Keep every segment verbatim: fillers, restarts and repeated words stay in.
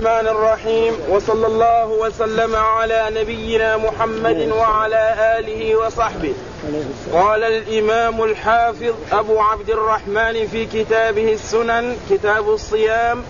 الرحمن الرحيم، وصلى الله وسلم على نبينا محمد وعلى آله وصحبه. قال الإمام الحافظ أبو عبد الرحمن في كتابه السنن كتاب الصيام: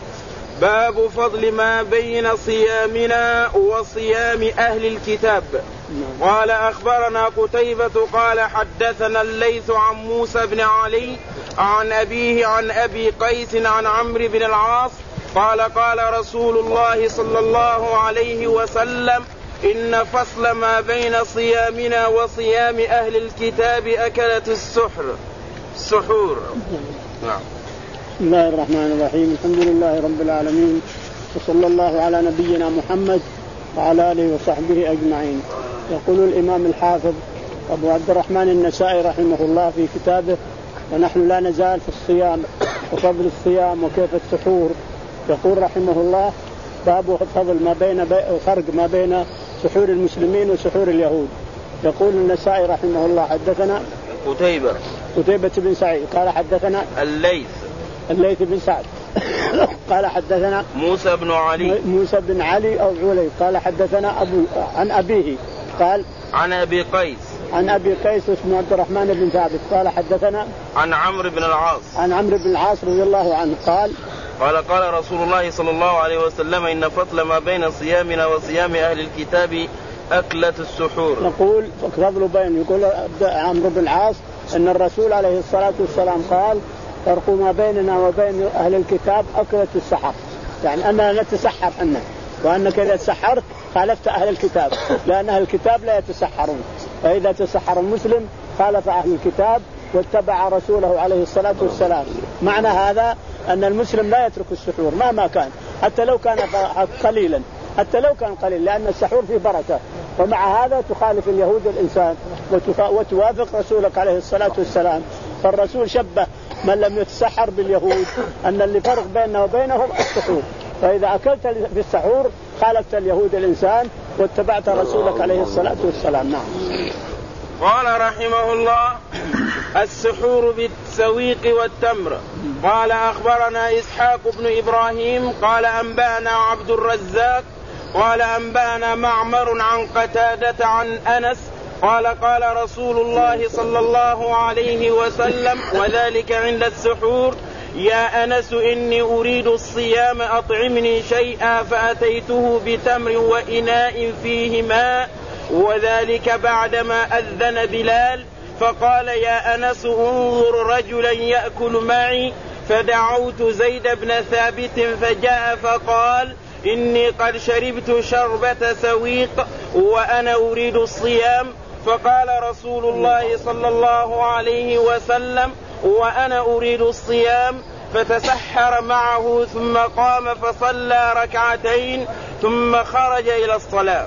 باب فضل ما بين صيامنا وصيام أهل الكتاب. قال أخبرنا قتيبة قال حدثنا الليث عن موسى بن علي عن أبيه عن أبي قيس عن عمرو بن العاص قال قال رسول الله صلى الله عليه وسلم: إن فصل ما بين صيامنا وصيام أهل الكتاب أكلة السحر السحور. نعم. بسم الله الرحمن الرحيم، الحمد لله رب العالمين، وصلى الله على نبينا محمد وعلى آله وصحبه أجمعين. يقول الإمام الحافظ أبو عبد الرحمن النسائي رحمه الله في كتابه: ونحن لا نزال في الصيام وفضل الصيام وكيف السحور. يقول رحمه الله: باب فضل ما بين فرق ما بين سحور المسلمين وسحور اليهود. يقول النسائي رحمه الله: حدثنا قتيبة قتيبة بن سعيد قال حدثنا الليث الليث بن سعد قال حدثنا موسى بن علي موسى بن علي أو علي قال حدثنا أبو عن أبيه قال عن أبي قيس عن أبي قيس اسمه عبد الرحمن بن ثابت قال حدثنا عن عمرو بن العاص عن عمرو بن العاص رضي الله عنه قال قال قال رسول الله صلى الله عليه وسلم: إن فضل ما بين صيامنا وصيام أهل الكتاب أكلة السحور. يقول فضل بين يقول عمرو بن العاص أن الرسول عليه الصلاة والسلام قال: فرق ما بيننا وبين أهل الكتاب أكلة السحر، يعني أننا نتسحر أنه، وأنك إذا تسحرت خالفت أهل الكتاب، لأن أهل الكتاب لا يتسحرون، فإذا تسحر المسلم خالف أهل الكتاب واتبع رسوله عليه الصلاة والسلام. معنى هذا أن المسلم لا يترك السحور مهما كان، حتى لو كان قليلا، حتى لو كان قليل، لأن السحور فيه بركة. ومع هذا تخالف اليهود الإنسان وتوافق رسولك عليه الصلاة والسلام. فالرسول شبه من لم يتسحر باليهود أن اللي فرق بيننا وبينهم السحور، فإذا أكلت في السحور خالفت اليهود الإنسان واتبعت رسولك عليه الصلاة والسلام. نعم. قال رحمه الله: السحور بالسويق والتمر. قال أخبرنا إسحاق بن إبراهيم قال أنبأنا عبد الرزاق قال أنبأنا معمر عن قتادة عن أنس قال قال رسول الله صلى الله عليه وسلم وذلك عند السحور: يا أنس إني أريد الصيام أطعمني شيئا، فأتيته بتمر وإناء فيه ماء، وذلك بعدما أذن بلال، فقال: يا أنس انظر رجلا يأكل معي، فدعوت زيد بن ثابت فجاء فقال: إني قد شربت شربة سويق وأنا أريد الصيام. فقال رسول الله صلى الله عليه وسلم: وأنا أريد الصيام، فتسحر معه ثم قام فصلى ركعتين ثم خرج إلى الصلاة.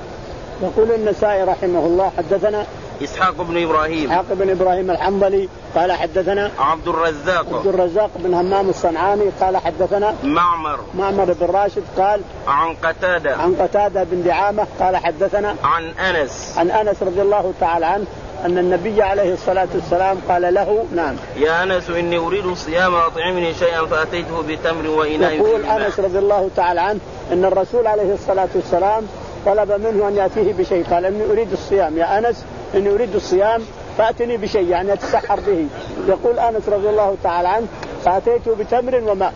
يقول النسائي رحمه الله: حدثنا إسحاق بن إبراهيم إسحاق بن إبراهيم الحنظلي قال حدثنا عبد الرزاق عبد الرزاق بن همام الصنعاني قال حدثنا معمر معمر بن راشد قال عن قتادة عن قتادة بن دعامة قال حدثنا عن أنس عن أنس رضي الله تعالى عنه أن النبي عليه الصلاة والسلام قال له: نعم، يا أنس إني أريد الصيام أطعمني شيئا، فأتيته بتمر وإناء. يقول أنس رضي الله تعالى عنه أن الرسول عليه الصلاة والسلام طلب منه أن يأتيه بشيء، قال: إني أريد الصيام يا أنس إني أريد الصيام فأتني بشيء، يعني أتسحر به. يقول أنس رضي الله تعالى عنه: فأتيته بتمر وماء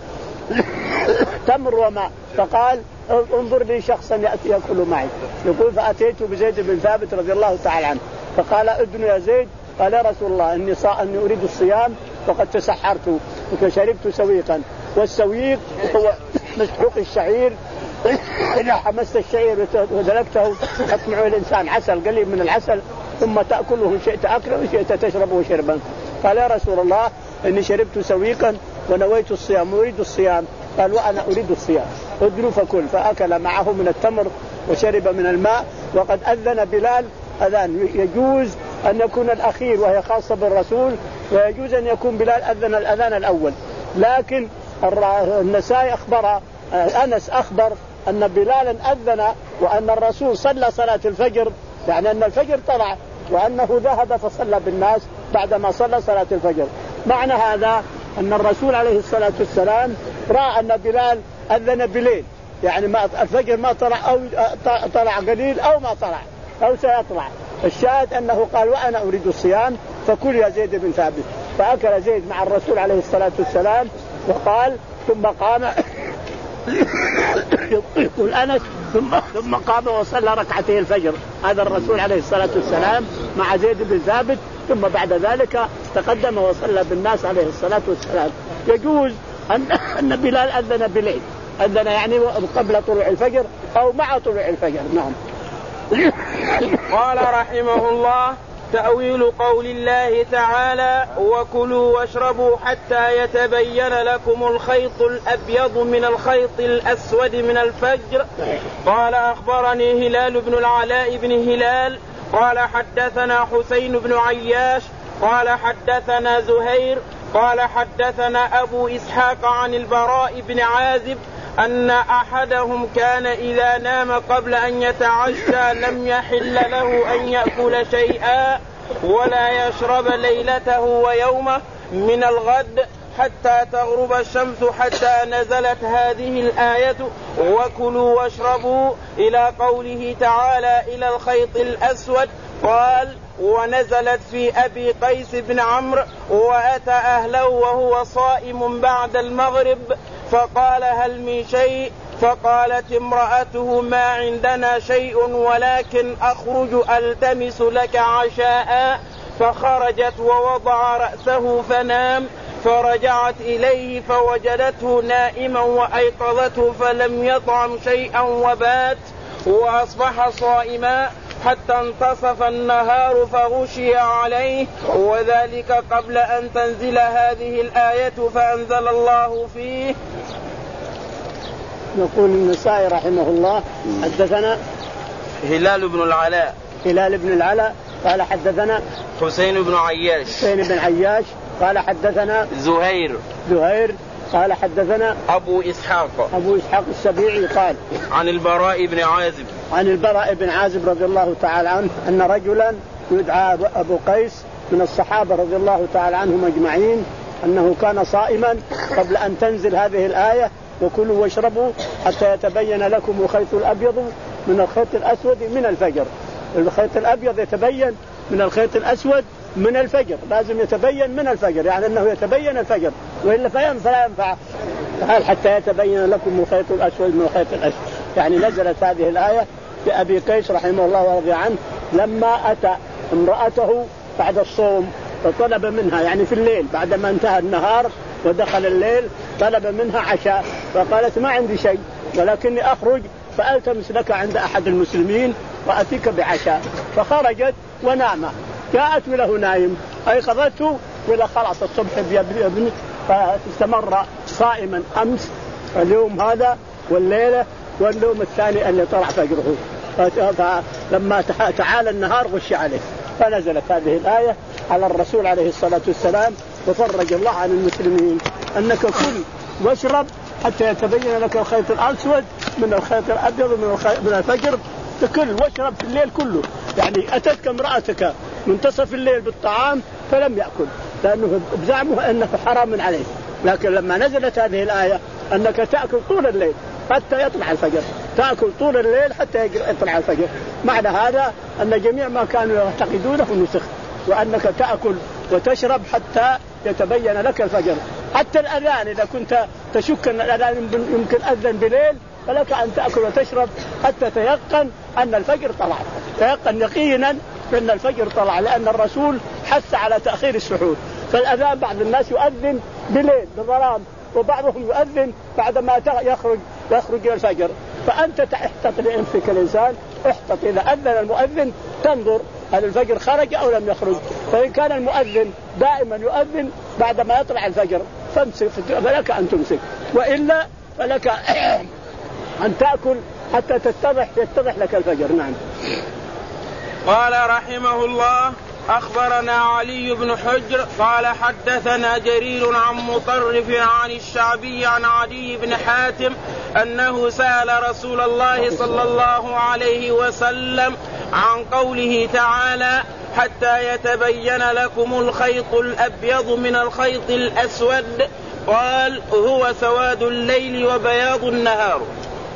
تمر وماء، فقال: انظر لي شخصا يأتي يأكل معي. يقول: فأتيته بزيد بن ثابت رضي الله تعالى عنه، فقال: ادن يا زيد. قال: يا رسول الله إني صا إني أريد الصيام وقد تسحرت وشربت سويقا. والسويق هو مسحوق الشعير، إذا حمست الشعير ودلكته تطمع الإنسان عسل قليل من العسل، ثم تأكله شئت أكله وشئت تشربه شربا. قال: يا رسول الله إني شربت سويقا ونويت الصيام وأريد الصيام. قال: وأنا أريد الصيام، ادنو فكل. فأكل معه من التمر وشرب من الماء. وقد أذن بلال أذان يجوز أن يكون الأخير وهي خاصة بالرسول، ويجوز أن يكون بلال أذن الأذان الأول. لكن النسائي أخبر أنس أخبر أن بلالا أذن وأن الرسول صلى صلاة الفجر، يعني أن الفجر طلع وأنه ذهب فصلى بالناس بعدما صلى صلاة الفجر. معنى هذا أن الرسول عليه الصلاة والسلام رأى أن بلال أذن بليل يعني ما الفجر ما طلع أو طلع قليل أو ما طلع أو سيطلع. الشاهد أنه قال وأنا أريد الصيام فكل يا زيد بن ثابت. فأكل زيد مع الرسول عليه الصلاة والسلام وقال ثم قام يقول أنس ثم ثم قام وصلى ركعتي الفجر. هذا الرسول عليه الصلاة والسلام مع زيد بن ثابت، ثم بعد ذلك تقدم وصلى بالناس عليه الصلاة والسلام. يجوز أن أن بلال أذن بليل، أذن يعني قبل طلوع الفجر أو مع طلوع الفجر. نعم. قال رحمه الله: تأويل قول الله تعالى: وكلوا واشربوا حتى يتبين لكم الخيط الأبيض من الخيط الأسود من الفجر. قال أخبرني هلال بن العلاء بن هلال قال حدثنا حسين بن عياش قال حدثنا زهير قال حدثنا أبو إسحاق عن البراء بن عازب أن أحدهم كان إذا نام قبل أن يتعشى لم يحل له أن يأكل شيئا ولا يشرب ليلته ويومه من الغد حتى تغرب الشمس، حتى نزلت هذه الآية: وكلوا واشربوا إلى قوله تعالى: إلى الخيط الأسود. قال: ونزلت في أبي قيس بن عمرو وأتى أهله وهو صائم بعد المغرب فقال: هل من شيء؟ فقالت امرأته: ما عندنا شيء ولكن أخرج ألتمس لك عشاء. فخرجت ووضع رأسه فنام، فرجعت إليه فوجدته نائما وأيقظته فلم يطعم شيئا وبات وأصبح صائما حتى انتصف النهار فغشي عليه، وذلك قبل أن تنزل هذه الآية فأنزل الله فيه. يقول النسائي رحمه الله: حدثنا هلال بن العلاء هلال بن العلاء قال حدثنا حسين بن عياش حسين بن عياش قال حدثنا زهير زهير قال حدثنا أبو إسحاق أبو إسحاق السبيعي قال عن البراء بن عازب عن البراء بن عازب رضي الله تعالى عنه أن رجلا يدعى أبو قيس من الصحابة رضي الله تعالى عنهم أجمعين أنه كان صائما قبل أن تنزل هذه الآية: وكلوا واشربوا حتى يتبين لكم الخيط الأبيض من الخيط الأسود من الفجر. الخيط الأبيض يتبين من الخيط الأسود من الفجر، لازم يتبين من الفجر، يعني أنه يتبين الفجر وإلا فلا ينفع. قال: حتى يتبين لكم الخيط الأسود من الخيط الأسود. يعني نزلت هذه الآية بأبي قيس رحمه الله ورضي عنه لما أتى امرأته بعد الصوم فطلب منها، يعني في الليل بعدما انتهى النهار ودخل الليل، طلب منها عشاء، فقالت: ما عندي شيء ولكني أخرج فألتمس لك عند أحد المسلمين وأتيك بعشاء. فخرجت ونام، جاءت وله نايم، أيقظته ولا خلاص الصبح بيبني، فاستمر صائما أمس اليوم هذا والليلة واليوم الثاني اللي طلع فجره. فلما تعالى النهار غش عليه، فنزلت هذه الآية على الرسول عليه الصلاة والسلام: وفرج الله عن المسلمين أنك كل واشرب حتى يتبين لك الخيط الأسود من الخيط الأبيض من الفجر، تكل واشرب في الليل كله. يعني أتتك امرأتك منتصف الليل بالطعام فلم يأكل لأنه بزعمه أنه حرام عليه، لكن لما نزلت هذه الآية أنك تأكل طول الليل حتى يطلع الفجر، تأكل طول الليل حتى يطلع الفجر، معنى هذا أن جميع ما كانوا يعتقدونه نسخ، وأنك تأكل وتشرب حتى يتبين لك الفجر. حتى الأذان إذا كنت تشك أن الأذان يمكن أذن بليل فلك أن تأكل وتشرب حتى تيقن أن الفجر طلع، تيقن يقينا أن الفجر طلع، لأن الرسول حث على تأخير السحور. فالأذان بعض الناس يؤذن بليل بظلام، وبعضهم يؤذن بعدما يخرج يخرج إلى الفجر. فأنت تحتط لأنفسك الإنسان، احتط إذا أذن المؤذن تنظر هل الفجر خرج أو لم يخرج، فإن كان المؤذن دائما يؤذن بعدما يطلع الفجر فامسك، فلك أن تمسك، وإلا فلك أن تأكل حتى تتضح يتضح لك الفجر. نعم. قال رحمه الله: أخبرنا علي بن حجر قال حدثنا جرير عن مطرف عن الشعبي عن عدي بن حاتم أنه سأل رسول الله صلى الله عليه وسلم عن قوله تعالى: حتى يتبين لكم الخيط الأبيض من الخيط الأسود. قال: هو سواد الليل وبياض النهار.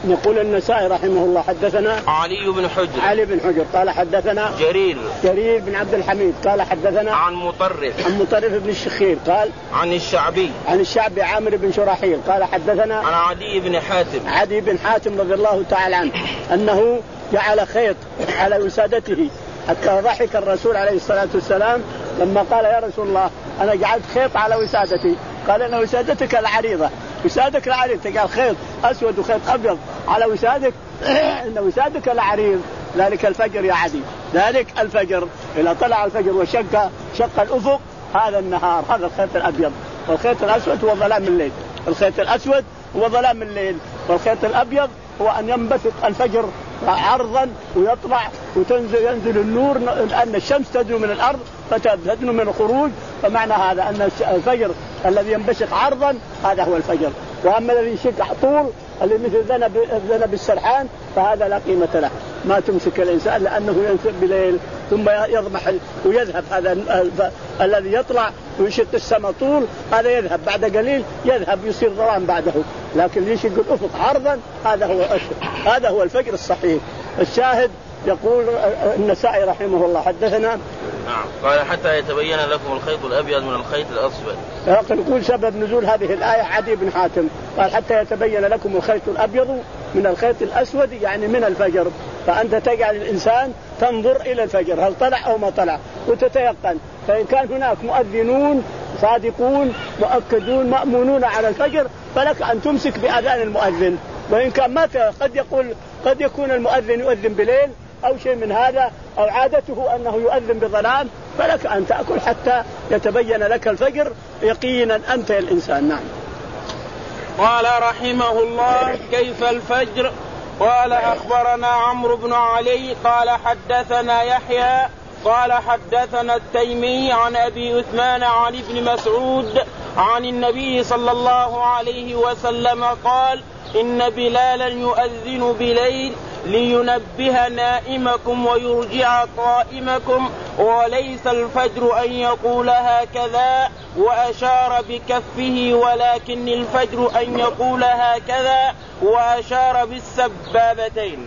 يقول النسائي رحمه الله حدثنا علي بن حجر علي بن حجر قال حدثنا جرير جرير بن عبد الحميد قال حدثنا عن مطرف عن مطرف بن الشخير قال عن الشعبي عن الشعبي عامر بن شراحيل قال حدثنا عن عدي بن حاتم عدي بن حاتم رضي الله تعالى عنه أنه جعل خيط على وسادته حتى ضحك الرسول عليه الصلاة والسلام لما قال يا رسول الله أنا جعلت خيط على وسادتي. قال إن وسادتك العريضة، وسادك العريض، قال خيط أسود وخيط أبيض على وسادك إن وسادك العريض. ذلك الفجر يا عدي، ذلك الفجر إذا طلع الفجر وشق شق الأفق هذا النهار، هذا الخيط الأبيض. والخيط الأسود هو ظلام الليل، الخيط الأسود هو ظلام الليل، والخيط الأبيض هو أن ينبثق الفجر عرضا ويطلع وتنزل ينزل النور، لأن الشمس تدنو من الأرض فتدنو من الخروج. فمعنى هذا أن الفجر الذي ينبثق عرضا هذا هو الفجر. وأما الذي يشق طول اللي مثل ذنب ذنب السرحان فهذا لا قيمة له، ما تمسك الإنسان لأنه ينسب بليل ثم يضمحل ويذهب. هذا الذي يطلع ويشق السماء طول هذا يذهب بعد قليل، يذهب يصير ظلام بعده. لكن يشق الأفق عرضا هذا هو هذا هو الفجر الصحيح. الشاهد يقول النسائي رحمه الله حدثنا نعم قال حتى يتبين لكم الخيط الأبيض من الخيط الأسود. يقول سبب نزول هذه الآية عدي بن حاتم قال حتى يتبين لكم الخيط الأبيض من الخيط الأسود، يعني من الفجر. فأنت تجعل الإنسان تنظر إلى الفجر هل طلع أو ما طلع وتتيقن. فإن كان هناك مؤذنون صادقون مؤكدون مأمونون على الفجر فلك أن تمسك بأذان المؤذن. وإن كان ما قد يقول قد يكون المؤذن يؤذن بليل أو شيء من هذا أو عادته أنه يؤذن بظلام، فلك أن تأكل حتى يتبين لك الفجر يقينا أنت الإنسان. نعم. قال رحمه الله كيف الفجر؟ قال أخبرنا عمرو بن علي قال حدثنا يحيى قال حدثنا التيمي عن أبي عثمان عن ابن مسعود عن النبي صلى الله عليه وسلم قال إن بلالا يؤذن بليل لينبه نائمكم ويرجع قائمكم وليس الفجر أن يقول هكذا وأشار بكفه ولكن الفجر أن يقول هكذا وأشار بالسبابتين.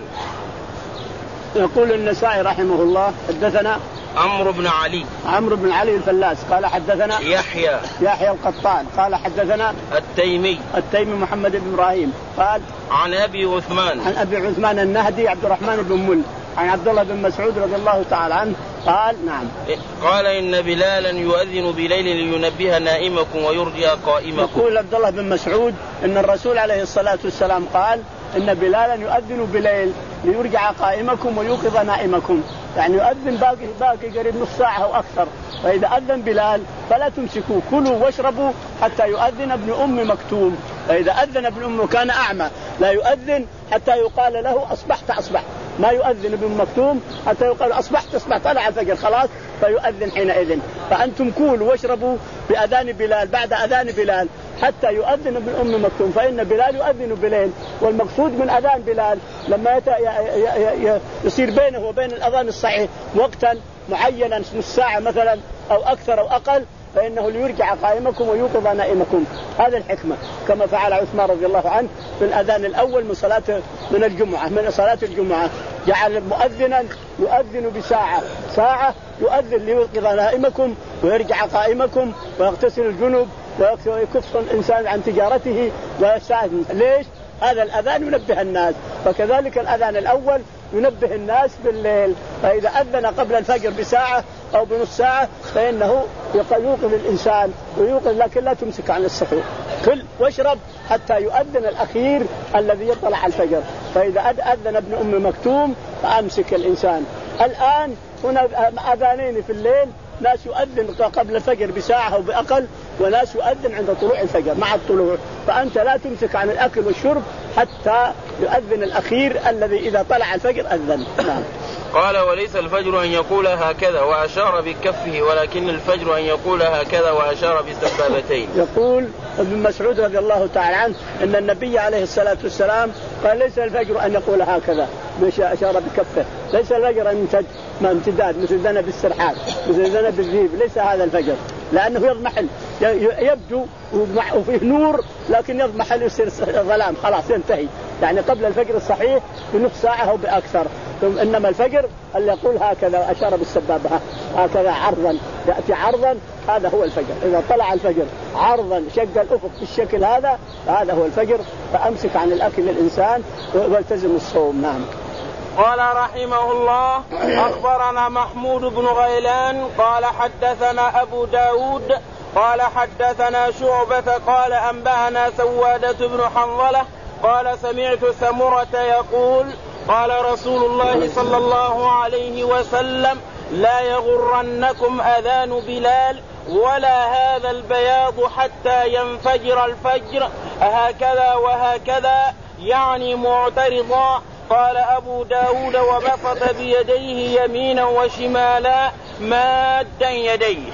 يقول النسائي رحمه الله حدثنا عمرو بن علي عمرو بن علي الفلاس قال حدثنا يحيى يحيى القطان قال حدثنا التيمي التيمي محمد بن إبراهيم قال عن أبي عثمان عن أبي عثمان النهدي عبد الرحمن بن مل عن عبد الله بن مسعود رضي الله تعالى عنه قال نعم قال إن بلالا يؤذن بليل لينبه نائمكم ويرجع قائمكم. يقول عبد الله بن مسعود إن الرسول عليه الصلاة والسلام قال إن بلالا يؤذن بليل ليرجع قائمكم ويوقظ نائمكم، يعني يؤذن باقي باقي قريب نص ساعة أو أكثر. فإذا أذن بلال فلا تمسكوا كلوا واشربوا حتى يؤذن ابن أم مكتوم. فإذا أذن ابن أم كان أعمى لا يؤذن حتى يقال له أصبحت أصبح، ما يؤذن ابن مكتوم حتى يقال أصبحت أصبح طلع الفجر خلاص فيؤذن حينئذ. فأنتم كلوا واشربوا بأذان بلال بعد أذان بلال حتى يؤذن ابن أم مكتوم، فإن بلال يؤذن بليل. والمقصود من أذان بلال لما يت... ي... ي... ي... يصير بينه وبين الأذان الصحيح وقتا معينا نص ساعة مثلا أو أكثر أو أقل فإنه ليرجع قائمكم ويوقظ نائمكم. هذا الحكمة كما فعل عثمان رضي الله عنه في الأذان الأول من صلاة من الجمعة من صلاة الجمعة، جعل مؤذنا يؤذن بساعة ساعة يؤذن ليوقظ نائمكم ويرجع قائمكم ويغتسل الجنوب ويكف الإنسان عن تجارته ويستأذن. ليش؟ هذا الأذان ينبه الناس. فكذلك الأذان الأول ينبه الناس بالليل، فإذا أذن قبل الفجر بساعة أو بنص ساعة فإنه يوقظ الإنسان ويوقظ، لكن لا تمسك عن السحور. كل واشرب حتى يؤذن الأخير الذي يطلع الفجر. فإذا أذن ابن أم مكتوم فأمسك الإنسان. الآن هنا أذانين في الليل، ناس يؤذن قبل الفجر بساعة أو بأقل وناس يؤذن عند طلوع الفجر مع الطلوع. فأنت لا تمسك عن الأكل والشرب حتى يؤذن الأخير الذي إذا طلع الفجر أذن. نعم. قال وليس الفجر أن يقول هكذا وأشار بكفه ولكن الفجر أن يقول هكذا وأشار بالسبابتين. يقول ابن مسعود رضي الله تعالى عنه أن النبي عليه الصلاة والسلام قال ليس الفجر أن يقول هكذا مش أشار بكفه، ليس الفجر أن يمتد ما امتداد مثل ذنب السرحان مثل ذنب الذيب، ليس هذا الفجر لأنه يضمحل يبدو وفيه نور لكن يضمحل يصير ظلام خلاص ينتهي. يعني قبل الفجر الصحيح بنصف ساعة أو بأكثر. ثم إنما الفجر اللي يقول هكذا أشار بالسبابة هكذا عرضا يأتي عرضا هذا هو الفجر. إذا طلع الفجر عرضا شق الأفق بالشكل هذا هذا هو الفجر. فأمسك عن الأكل للإنسان والتزم الصوم. نعم. قال رحمه الله أخبرنا محمود بن غيلان قال حدثنا أبو داود قال حدثنا شعبة قال أنبأنا سوادة بن حنظلة قال سمعت سمرة يقول قال رسول الله صلى الله عليه وسلم لا يغرنكم أذان بلال ولا هذا البياض حتى ينفجر الفجر هكذا وهكذا يعني معترضا. قال أبو داود وبسط بيديه يمينا وشمالا مادا يديه.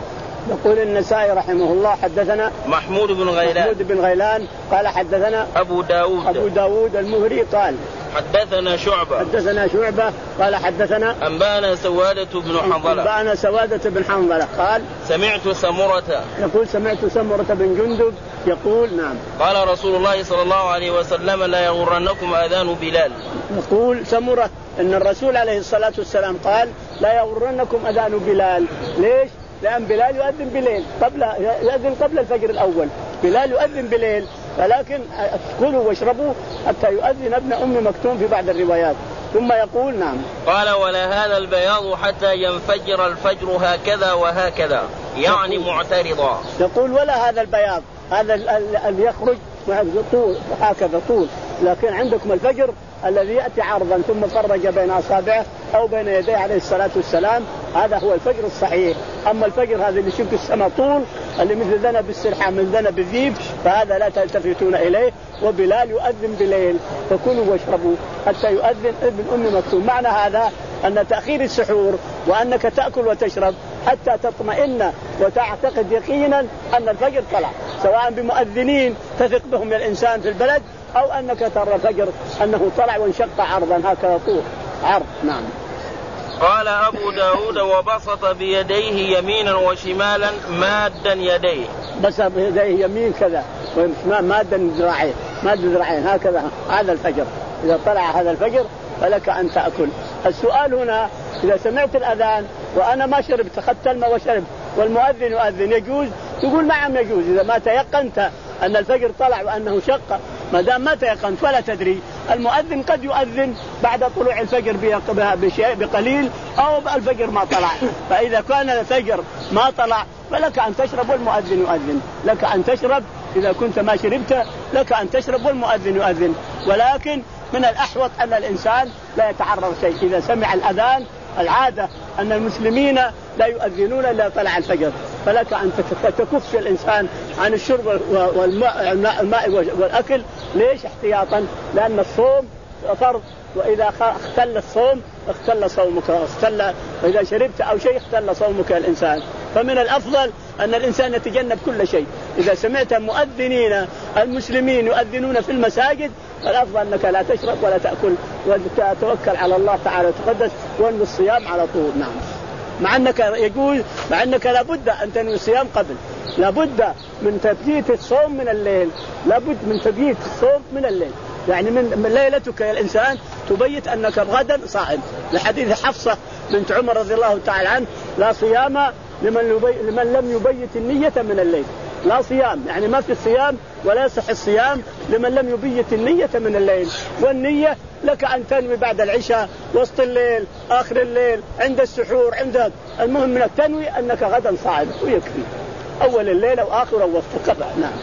يقول النسائي رحمه الله حدثنا محمود بن غيلان محمود بن غيلان قال حدثنا أبو داود أبو داود المهري قال حدثنا شعبة حدثنا شعبة قال حدثنا أنبأنا سوادة بن حنظلة أنبأنا سوادة بن حنظلة قال سمعت سمرة يقول سمعت سمرة بن جندب يقول نعم قال رسول الله صلى الله عليه وسلم لا يغرنكم أذان بلال. يقول سمرة إن الرسول عليه الصلاة والسلام قال لا يغرنكم أذان بلال. ليش؟ لأن بلال يؤذن بليل قبل يؤذن قبل الفجر الأول. بلال يؤذن بليل ولكن كلوا واشربوا حتى يؤذن ابن أم مكتوم في بعض الروايات. ثم يقول نعم قال ولا هذا البياض حتى ينفجر الفجر هكذا وهكذا يعني معترضا. يقول ولا هذا البياض هذا اللي يخرج طول هكذا طول لكن عندكم الفجر الذي يأتي عرضا ثم فرج بين أصابعه أو بين يديه عليه الصلاة والسلام هذا هو الفجر الصحيح. أما الفجر هذا اللي يشق السماء طول اللي مثل ذنب السرحة من ذنب الذيب فهذا لا تلتفتون إليه. وبلال يؤذن بليل فكلوا واشربوا حتى يؤذن ابن أم مكتوم. معنى هذا أن تأخير السحور وأنك تأكل وتشرب حتى تطمئن وتعتقد يقينا أن الفجر طلع سواء بمؤذنين تثق بهم الإنسان في البلد أو أنك ترى الفجر أنه طلع وانشق عرضا هكذا طول عرض. نعم. قال أبو داود وبسط بيديه يمينا وشمالا مادا يديه. بسط بيديه يمين كذا مادا ذراعين مادا ذراعين هكذا هذا الفجر. إذا طلع هذا الفجر فلك أن تأكل. السؤال هنا إذا سمعت الأذان وأنا ما شربت أخذت الماء وشرب والمؤذن يؤذن يجوز؟ تقول نعم يجوز إذا ما تيقنت أن الفجر طلع وأنه شق. ما دام ما تيقنت ولا تدري المؤذن قد يؤذن بعد طلوع الفجر بشيء بقليل أو الفجر ما طلع. فإذا كان الفجر ما طلع فلك أن تشرب والمؤذن يؤذن. لك أن تشرب إذا كنت ما شربت لك أن تشرب والمؤذن يؤذن. ولكن من الأحوط أن الإنسان لا يتعرض شيء. إذا سمع الأذان العادة أن المسلمين لا يؤذنون إلا طلع الفجر فلك أن تكف الإنسان عن الشرب والماء والأكل. ليش؟ احتياطا لأن الصوم فرض وإذا اختل الصوم اختل صومك اختل وإذا شربت أو شيء اختل صومك الإنسان. فمن الأفضل أن الإنسان يتجنب كل شيء. إذا سمعت مؤذنين المسلمين يؤذنون في المساجد فالأفضل أنك لا تشرب ولا تأكل وتتوكل على الله تعالى وتقدس وأن الصيام على طول. نعم. مع أنك يقول مع أنك لابد أن تنوي الصيام قبل لابد من تبييت الصوم من الليل لابد من تبييت الصوم من الليل يعني من, من ليلتك يا الإنسان تبيت أنك غدا صائم لحديث حفصة بنت عمر رضي الله تعالى عنه لا صيام لمن, يبي... لمن لم يبيت النية من الليل. لا صيام يعني ما في الصيام ولا يصح الصيام لمن لم يبيت النية من الليل. والنية لك أن تنوي بعد العشاء وسط الليل آخر الليل عند السحور عند المهم منك تنوي أنك غدا صائم ويكفي أول الليل أو آخر أو وسط كذا. نعم.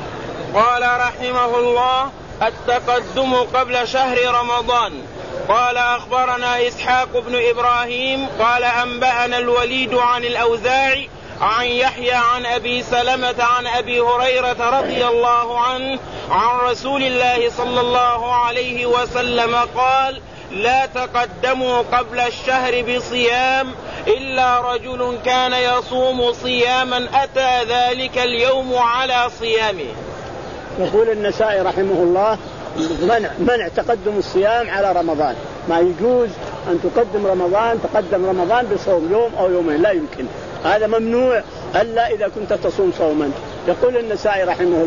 قال رحمه الله التقدم قبل شهر رمضان. قال أخبرنا إسحاق بن إبراهيم قال أنبأنا الوليد عن الأوزاعي عن يحيى عن أبي سلمة عن أبي هريرة رضي الله عنه عن رسول الله صلى الله عليه وسلم قال لا تقدموا قبل الشهر بصيام إلا رجل كان يصوم صياما أتى ذلك اليوم على صيامه. يقول النسائي رحمه الله منع, منع تقدم الصيام على رمضان. ما يجوز أن تقدم رمضان تقدم رمضان بصوم يوم أو يومين لا يمكن. هذا ممنوع إلا إذا كنت تصوم صوما. يقول النسائي رحمه الله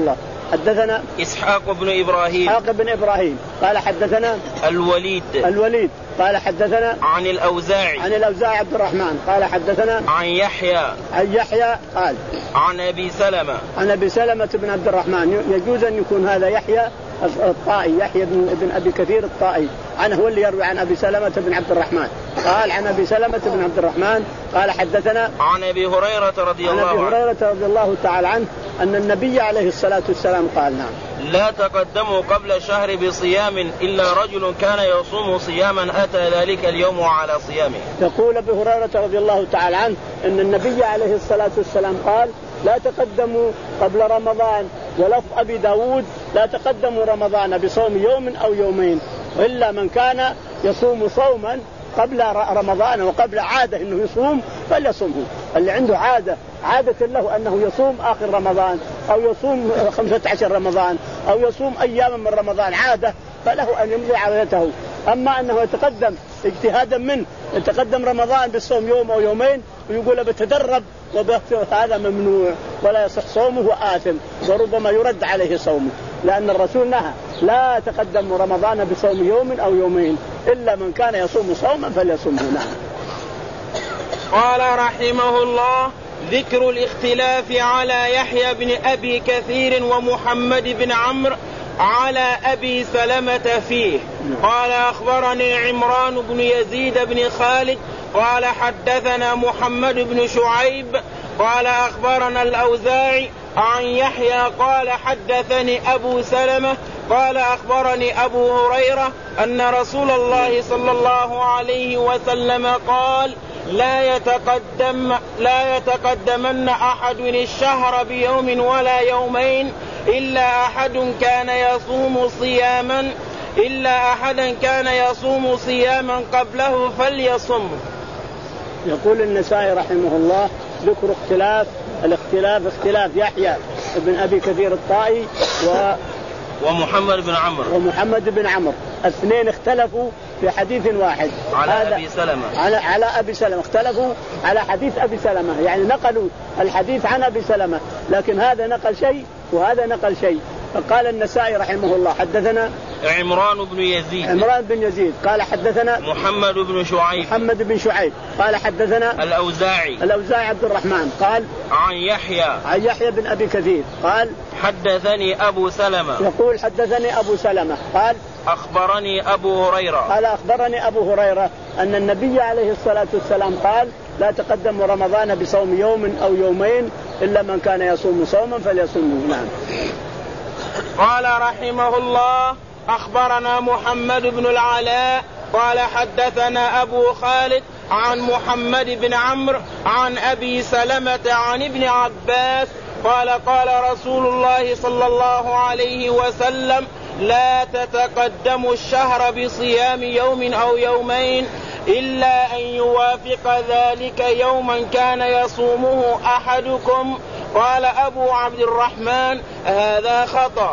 حدثنا إسحاق بن إبراهيم إسحاق بن إبراهيم قال حدثنا الوليد الوليد قال حدثنا عن الأوزاعي عن الأوزاعي عبد الرحمن قال حدثنا عن يحيى عن يحيى قال عن أبي سلمة عن أبي سلمة بن عبد الرحمن. يجوز أن يكون هذا يحيى الطائي يحيى بن أبي كثير الطائي عنه هو اللي يروي عن أبي سلمة بن عبد الرحمن قال عن أبي سلمة بن عبد الرحمن قال حدثنا عن أبي هريرة رضي الله عنه عن أبي هريرة رضي الله تعالى عنه أن النبي عليه الصلاة والسلام قال نعم لا تقدموا قبل شهر بصيام إلا رجل كان يصوم صياما أتى ذلك اليوم على صيامه. يقول أبي هريرة رضي الله تعالى عنه أن النبي عليه الصلاة والسلام قال لا تقدموا قبل رمضان، ولفظ أبي داود لا تقدموا رمضان بصوم يوم أو يومين إلا من كان يصوم صوما قبل رمضان وقبل عادة أنه يصوم فليصومه. اللي عنده عادة عادة له أنه يصوم آخر رمضان أو يصوم خمسة عشر رمضان أو يصوم أياما من رمضان عادة فله أن يمضي عادته. أما أنه يتقدم اجتهادا منه يتقدم رمضان بالصوم يوم أو يومين ويقول بتدرب هذا ممنوع ولا يصح صومه وآثم وربما يرد عليه صومه، لأن الرسول نهى لا تقدم رمضان بصوم يوم أو يومين إلا من كان يصوم صوما فليصومه. نعم. قال رحمه الله ذكر الاختلاف على يحيى بن أبي كثير ومحمد بن عمرو على أبي سلمة فيه. قال أخبرني عمران بن يزيد بن خالد قال حدثنا محمد بن شعيب قال أخبرنا الأوزاعي عن يحيى قال حدثني أبو سلمة قال أخبرني أبو هريرة أن رسول الله صلى الله عليه وسلم قال لا يتقدم لا يتقدمن أحد الشهر بيوم ولا يومين إلا أحد كان يصوم صياما إلا أحدا كان يصوم صياما قبله فليصم. يقول النسائي رحمه الله ذكر اختلاف الاختلاف اختلاف يحيى بن أبي كثير الطائي و ومحمد بن عمرو ومحمد بن عمرو الاثنين اختلفوا في حديث واحد على أبي سلمة على على أبي سلمة اختلفوا على حديث أبي سلمة، يعني نقلوا الحديث عن أبي سلمة لكن هذا نقل شيء وهذا نقل شيء. فقال النسائي رحمه الله حدثنا عمران بن يزيد عمران بن يزيد قال حدثنا محمد بن شعيب محمد بن شعيب قال حدثنا الأوزاعي الأوزاعي عبد الرحمن قال عن يحيى عن يحيى بن أبي كثير قال حدثني أبو سلمة يقول حدثني أبو سلمة قال أخبرني أبو هريرة قال أخبرني أبو هريرة أن النبي عليه الصلاة والسلام قال لا تقدم رمضان بصوم يوم أو يومين إلا من كان يصوم صوما فليصومه. نعم. قال رحمه الله أخبرنا محمد بن العلاء قال حدثنا أبو خالد عن محمد بن عمرو عن أبي سلمة عن ابن عباس قال قال رسول الله صلى الله عليه وسلم لا تتقدموا الشهر بصيام يوم أو يومين إلا أن يوافق ذلك يوما كان يصومه أحدكم. قال أبو عبد الرحمن هذا خطأ.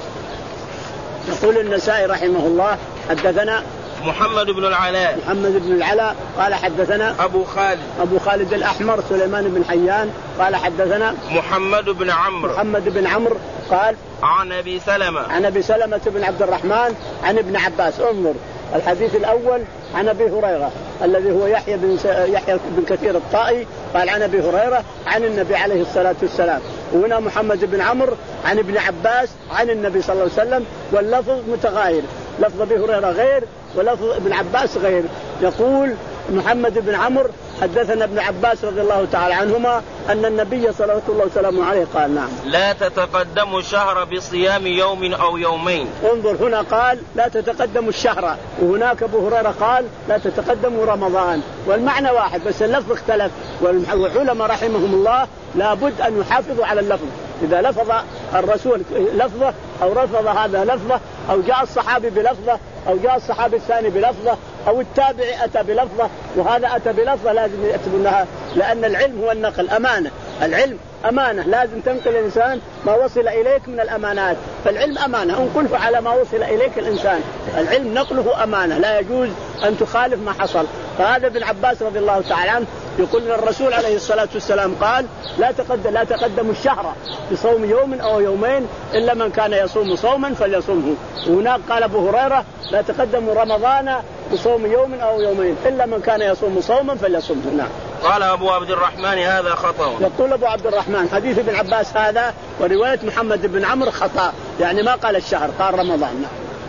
يقول النسائي رحمه الله حدثنا محمد بن العلاء محمد بن العلاء قال حدثنا أبو خالد أبو خالد الأحمر سليمان بن حيان قال حدثنا محمد بن عمرو محمد بن عمرو قال عن أبي سلمة عن أبي سلمة بن عبد الرحمن عن ابن عباس. انظر الحديث الأول عن أبي هريرة الذي هو يحيى بن يحيى بن كثير الطائي قال عن أبي هريرة عن النبي عليه الصلاة والسلام، وهنا محمد بن عمرو عن ابن عباس عن النبي صلى الله عليه وسلم واللفظ متغاير، لفظ أبي هريرة غير ولفظ ابن عباس غير. يقول محمد بن عمرو حدثنا ابن عباس رضي الله تعالى عنهما أن النبي صلى الله عليه وسلم عليه قال نعم لا تتقدموا الشهر بصيام يوم أو يومين. انظر هنا قال لا تتقدموا الشهر، وهناك أبو هريرة قال لا تتقدموا رمضان، والمعنى واحد بس اللفظ اختلف. والعلماء رحمهم الله لابد أن يحافظوا على اللفظ، إذا لفظ الرسول لفظه أو رفض هذا لفظه أو جاء الصحابي بلفظه أو جاء الصحابي الثاني بلفظه أو التابعي أتى بلفظه وهذا أتى بلفظه لازم يأتبونها، لأن العلم هو النقل أمانة، العلم أمانة لازم تنقل الإنسان ما وصل إليك من الأمانات، فالعلم أمانة انقله على ما وصل إليك الإنسان، العلم نقله أمانة لا يجوز أن تخالف ما حصل. فهذا ابن عباس رضي الله تعالى عنه يقول أن الرسول عليه الصلاة والسلام قال لا تقدم لا تقدم الشهر بصوم يوم أو يومين إلا من كان يصوم صوما فليصومه. وهناك قال أبو هريرة لا تقدم رمضان بصوم يوم أو يومين إلا من كان يصوم صوما فليصومه. نعم. قال أبو عبد الرحمن هذا خطأ. يقول أبو عبد الرحمن حديث ابن عباس هذا ورواية محمد بن عمرو خطأ، يعني ما قال الشهر قال رمضان.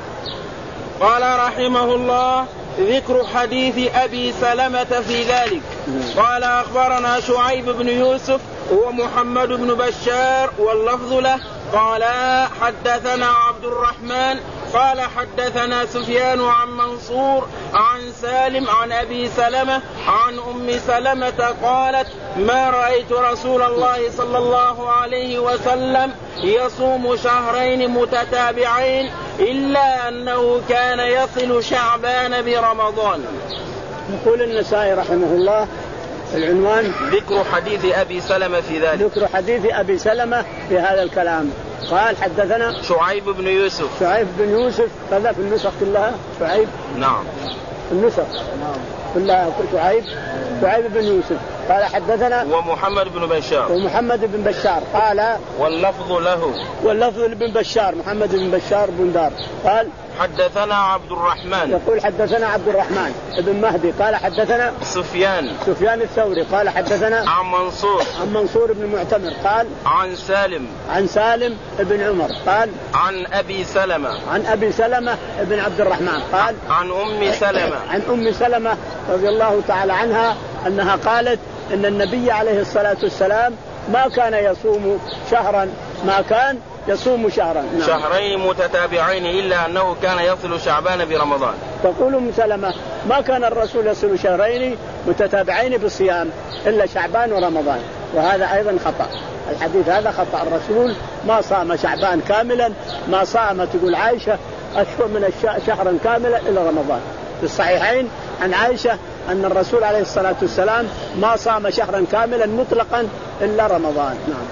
قال رحمه الله ذكر حديث أبي سلمة في ذلك. قال أخبرنا شعيب بن يوسف ومحمد بن بشار واللفظ له قال حدثنا عبد الرحمن قال حدثنا سفيان عن منصور عن سالم عن أبي سلمة عن أم سلمة قالت ما رأيت رسول الله صلى الله عليه وسلم يصوم شهرين متتابعين إلا أنه كان يصل شعبان برمضان. يقول النسائي رحمه الله العنوان ذكر حديث أبي سلمة في ذلك. ذكر حديث أبي سلمة في هذا الكلام. قال حدثنا شعيب بن يوسف. شعيب بن يوسف كذا في النسخ كلها شعيب. نعم. النسخ كلها شعيب شعيب بن يوسف قال حدثنا ومحمد بن بشار ومحمد بن بشار قال واللفظ له واللفظ لابن بشار محمد بن بشار بن دار قال حدثنا عبد الرحمن. يقول حدثنا عبد الرحمن ابن مهدي قال حدثنا سفيان سفيان الثوري قال حدثنا عن منصور عن منصور بن معتمر قال عن سالم عن سالم ابن عمر قال عن أبي سلمة عن أبي سلمة ابن عبد الرحمن قال عن أم سلمة عن أم سلمة رضي الله تعالى عنها أنها قالت إن النبي عليه الصلاة والسلام ما كان يصوم شهرا ما كان يصوم شهرا نعم. شهرين متتابعين إلا أنه كان يصل شعبان برمضان. تقول أم سلمة ما كان الرسول يصل شهرين متتابعين بالصيام إلا شعبان ورمضان، وهذا أيضا خطأ. الحديث هذا خطأ، الرسول ما صام شعبان كاملا، ما صام تقول عائشة أشهر من شهرا كاملا إلا رمضان. في الصحيحين عن عائشة أن الرسول عليه الصلاة والسلام ما صام شهرا كاملا مطلقا إلا رمضان. نعم.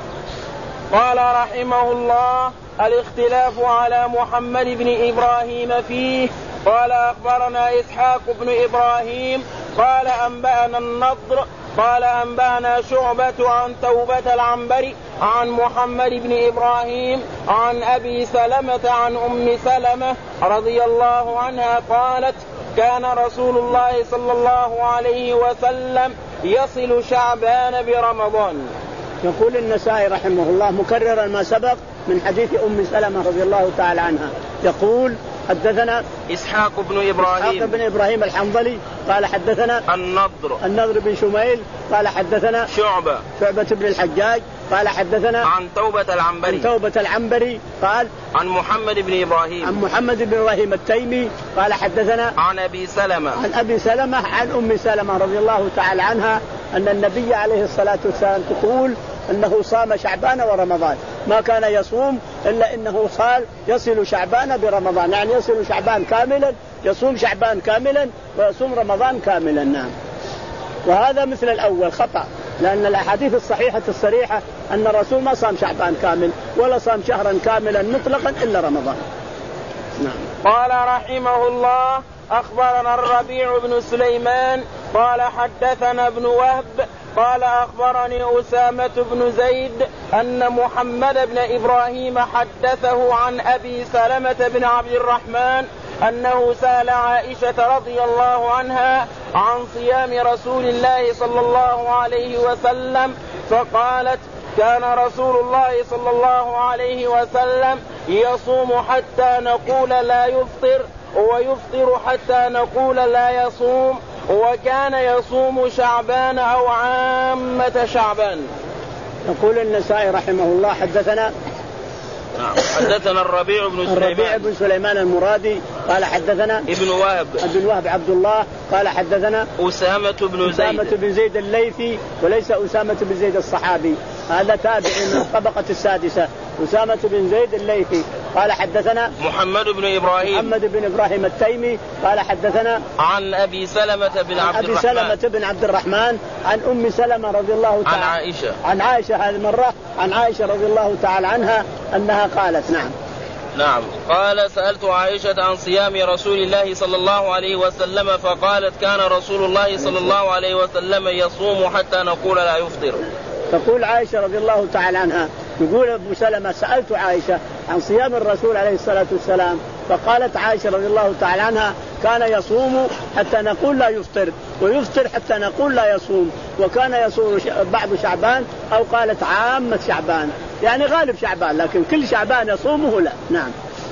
قال رحمه الله الاختلاف على محمد بن إبراهيم فيه. قال أخبرنا إسحاق بن إبراهيم قال أنبأنا النضر قال أنبأنا شعبة عن توبة العنبري عن محمد بن إبراهيم عن أبي سلمة عن أم سلمة رضي الله عنها قالت كان رسول الله صلى الله عليه وسلم يصل شعبان برمضان. يقول النسائي رحمه الله مكررا ما سبق من حديث أم سلمة رضي الله تعالى عنها، يقول حدثنا إسحاق بن إبراهيم إسحاق بن إبراهيم الحنظلي قال حدثنا النضر النضر بن شميل قال حدثنا شعبة شعبة بن الحجاج قال حدثنا عن توبة العنبري عن توبة العنبري قال عن محمد بن إبراهيم عن محمد بن إبراهيم التيمي قال حدثنا عن أبي سلمة عن أبي سلمة عن أم سلمة رضي الله تعالى عنها أن النبي عليه الصلاة والسلام تقول أنه صام شعبان ورمضان، ما كان يصوم إلا إنه صار يصل شعبان برمضان، يعني يصل شعبان كاملا، يصوم شعبان كاملا ويصوم رمضان كاملا. نعم. وهذا مثل الأول خطأ، لأن الأحاديث الصحيحة الصريحة أن الرسول ما صام شعبان كامل ولا صام شهرا كاملا مطلقا إلا رمضان. نعم. قال رحمه الله أخبرنا الربيع بن سليمان قال حدثنا ابن وهب قال أخبرني أسامة بن زيد أن محمد بن إبراهيم حدثه عن أبي سلمة بن عبد الرحمن أنه سأل عائشة رضي الله عنها عن صيام رسول الله صلى الله عليه وسلم فقالت كان رسول الله صلى الله عليه وسلم يصوم حتى نقول لا يفطر ويفطر حتى نقول لا يصوم، وكان يصوم شعبان أو عامة شعبان. يقول النسائي رحمه الله حدثنا حدثنا الربيع بن سليمان الربيع بن سليمان المرادي قال حدثنا ابن وهب ابن وهب عبد الله قال حدثنا أسامة بن زيد أسامة بن زيد الليثي وليس أسامة بن زيد الصحابي، هذا تابعي من الطبقة السادسة، أسامة بن زيد الليثي قال حدثنا محمد بن إبراهيم محمد بن إبراهيم التيمي قال حدثنا عن أبي سلمة بن عبد أبي الرحمن سلمة بن عبد الرحمن عن أم سلمة رضي الله تعالى عن عائشة عن عائشة هذه مرة عن عائشة رضي الله تعالى عنها أنها قالت. نعم. نعم. قال سألت عائشة عن صيام رسول الله صلى الله عليه وسلم فقالت كان رسول الله صلى الله عليه وسلم يصوم حتى نقول لا يفطر. تقول عائشة رضي الله تعالى عنها يقول أبو سلمة سألت عائشة عن صيام الرسول عليه الصلاة والسلام فقالت عائشة رضي الله تعالى عنها كان يصوم حتى نقول لا يفطر ويفطر حتى نقول لا يصوم وكان يصوم بعض شعبان أو قالت عامة شعبان يعني غالب شعبان لكن كل شعبان يصومه لا. نعم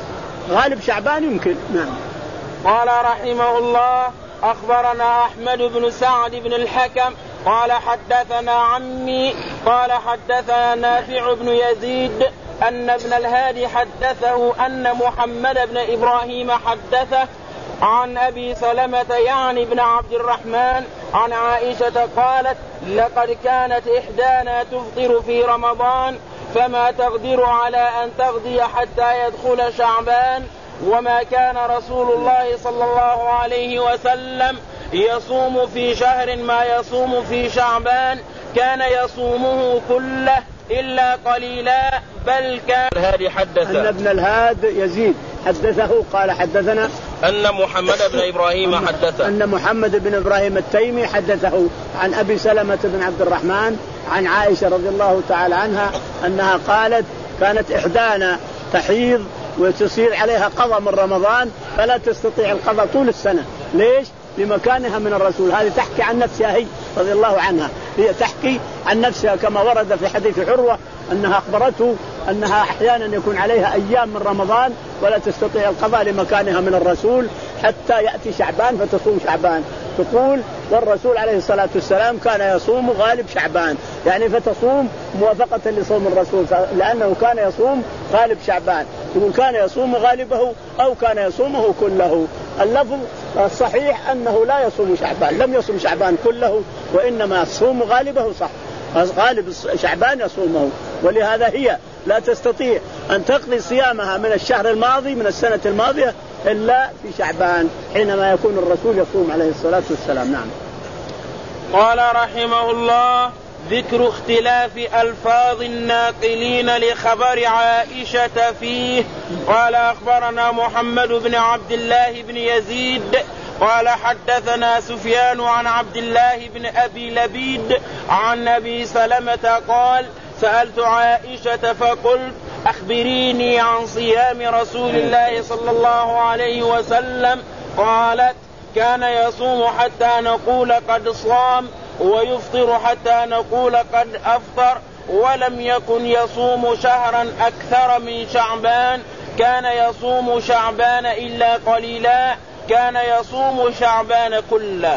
غالب شعبان يمكن. نعم. قال رحمه الله أخبرنا أحمد بن سعد بن الحكم قال حدثنا عمي قال حدثنا نافع بن يزيد أن ابن الهادي حدثه أن محمد بن إبراهيم حدثه عن أبي سلمة يعني ابن عبد الرحمن عن عائشة قالت لقد كانت إحدانا تفطر في رمضان فما تقدر على أن تغدي حتى يدخل شعبان وما كان رسول الله صلى الله عليه وسلم يصوم في شهر ما يصوم في شعبان كان يصومه كله إلا قليلا بل كان الهادي حدث أن ابن الهاد يزيد حدثه قال حدثنا أن محمد بن إبراهيم حدثه أن محمد بن إبراهيم التيمي حدثه عن أبي سلمة بن عبد الرحمن عن عائشة رضي الله تعالى عنها أنها قالت كانت إحدانا تحيض وتصير عليها قضاء من رمضان فلا تستطيع القضاء طول السنة. ليش؟ لمكانها من الرسول. هذه تحكي عن نفسها هي رضي الله عنها هي تحكي عن نفسها كما ورد في حديث عروة أنها أخبرته أنها أحيانا يكون عليها أيام من رمضان ولا تستطيع القضاء لمكانها من الرسول حتى يأتي شعبان فتصوم شعبان. تقول والرسول عليه الصلاة والسلام كان يصوم غالب شعبان يعني فتصوم موافقة لصوم الرسول لأنه كان يصوم غالب شعبان. يقول كان يصوم غالبه أو كان يصومه كله. اللفظ الصحيح أنه لا يصوم شعبان لم يصوم شعبان كله وإنما يصوم غالبه صح غالب شعبان يصومه. ولهذا هي لا تستطيع أن تقضي صيامها من الشهر الماضي من السنة الماضية إلا في شعبان حينما يكون الرسول يصوم عليه الصلاة والسلام. نعم. قال رحمه الله ذكر اختلاف ألفاظ الناقلين لخبر عائشة فيه. قال أخبرنا محمد بن عبد الله بن يزيد قال حدثنا سفيان عن عبد الله بن أبي لبيد عن أبي سلمة قال سألت عائشة فقلت أخبريني عن صيام رسول الله صلى الله عليه وسلم قالت كان يصوم حتى نقول قد صام ويفطر حتى نقول قد أفطر ولم يكن يصوم شهرا أكثر من شعبان كان يصوم شعبان إلا قليلا كان يصوم شعبان كله.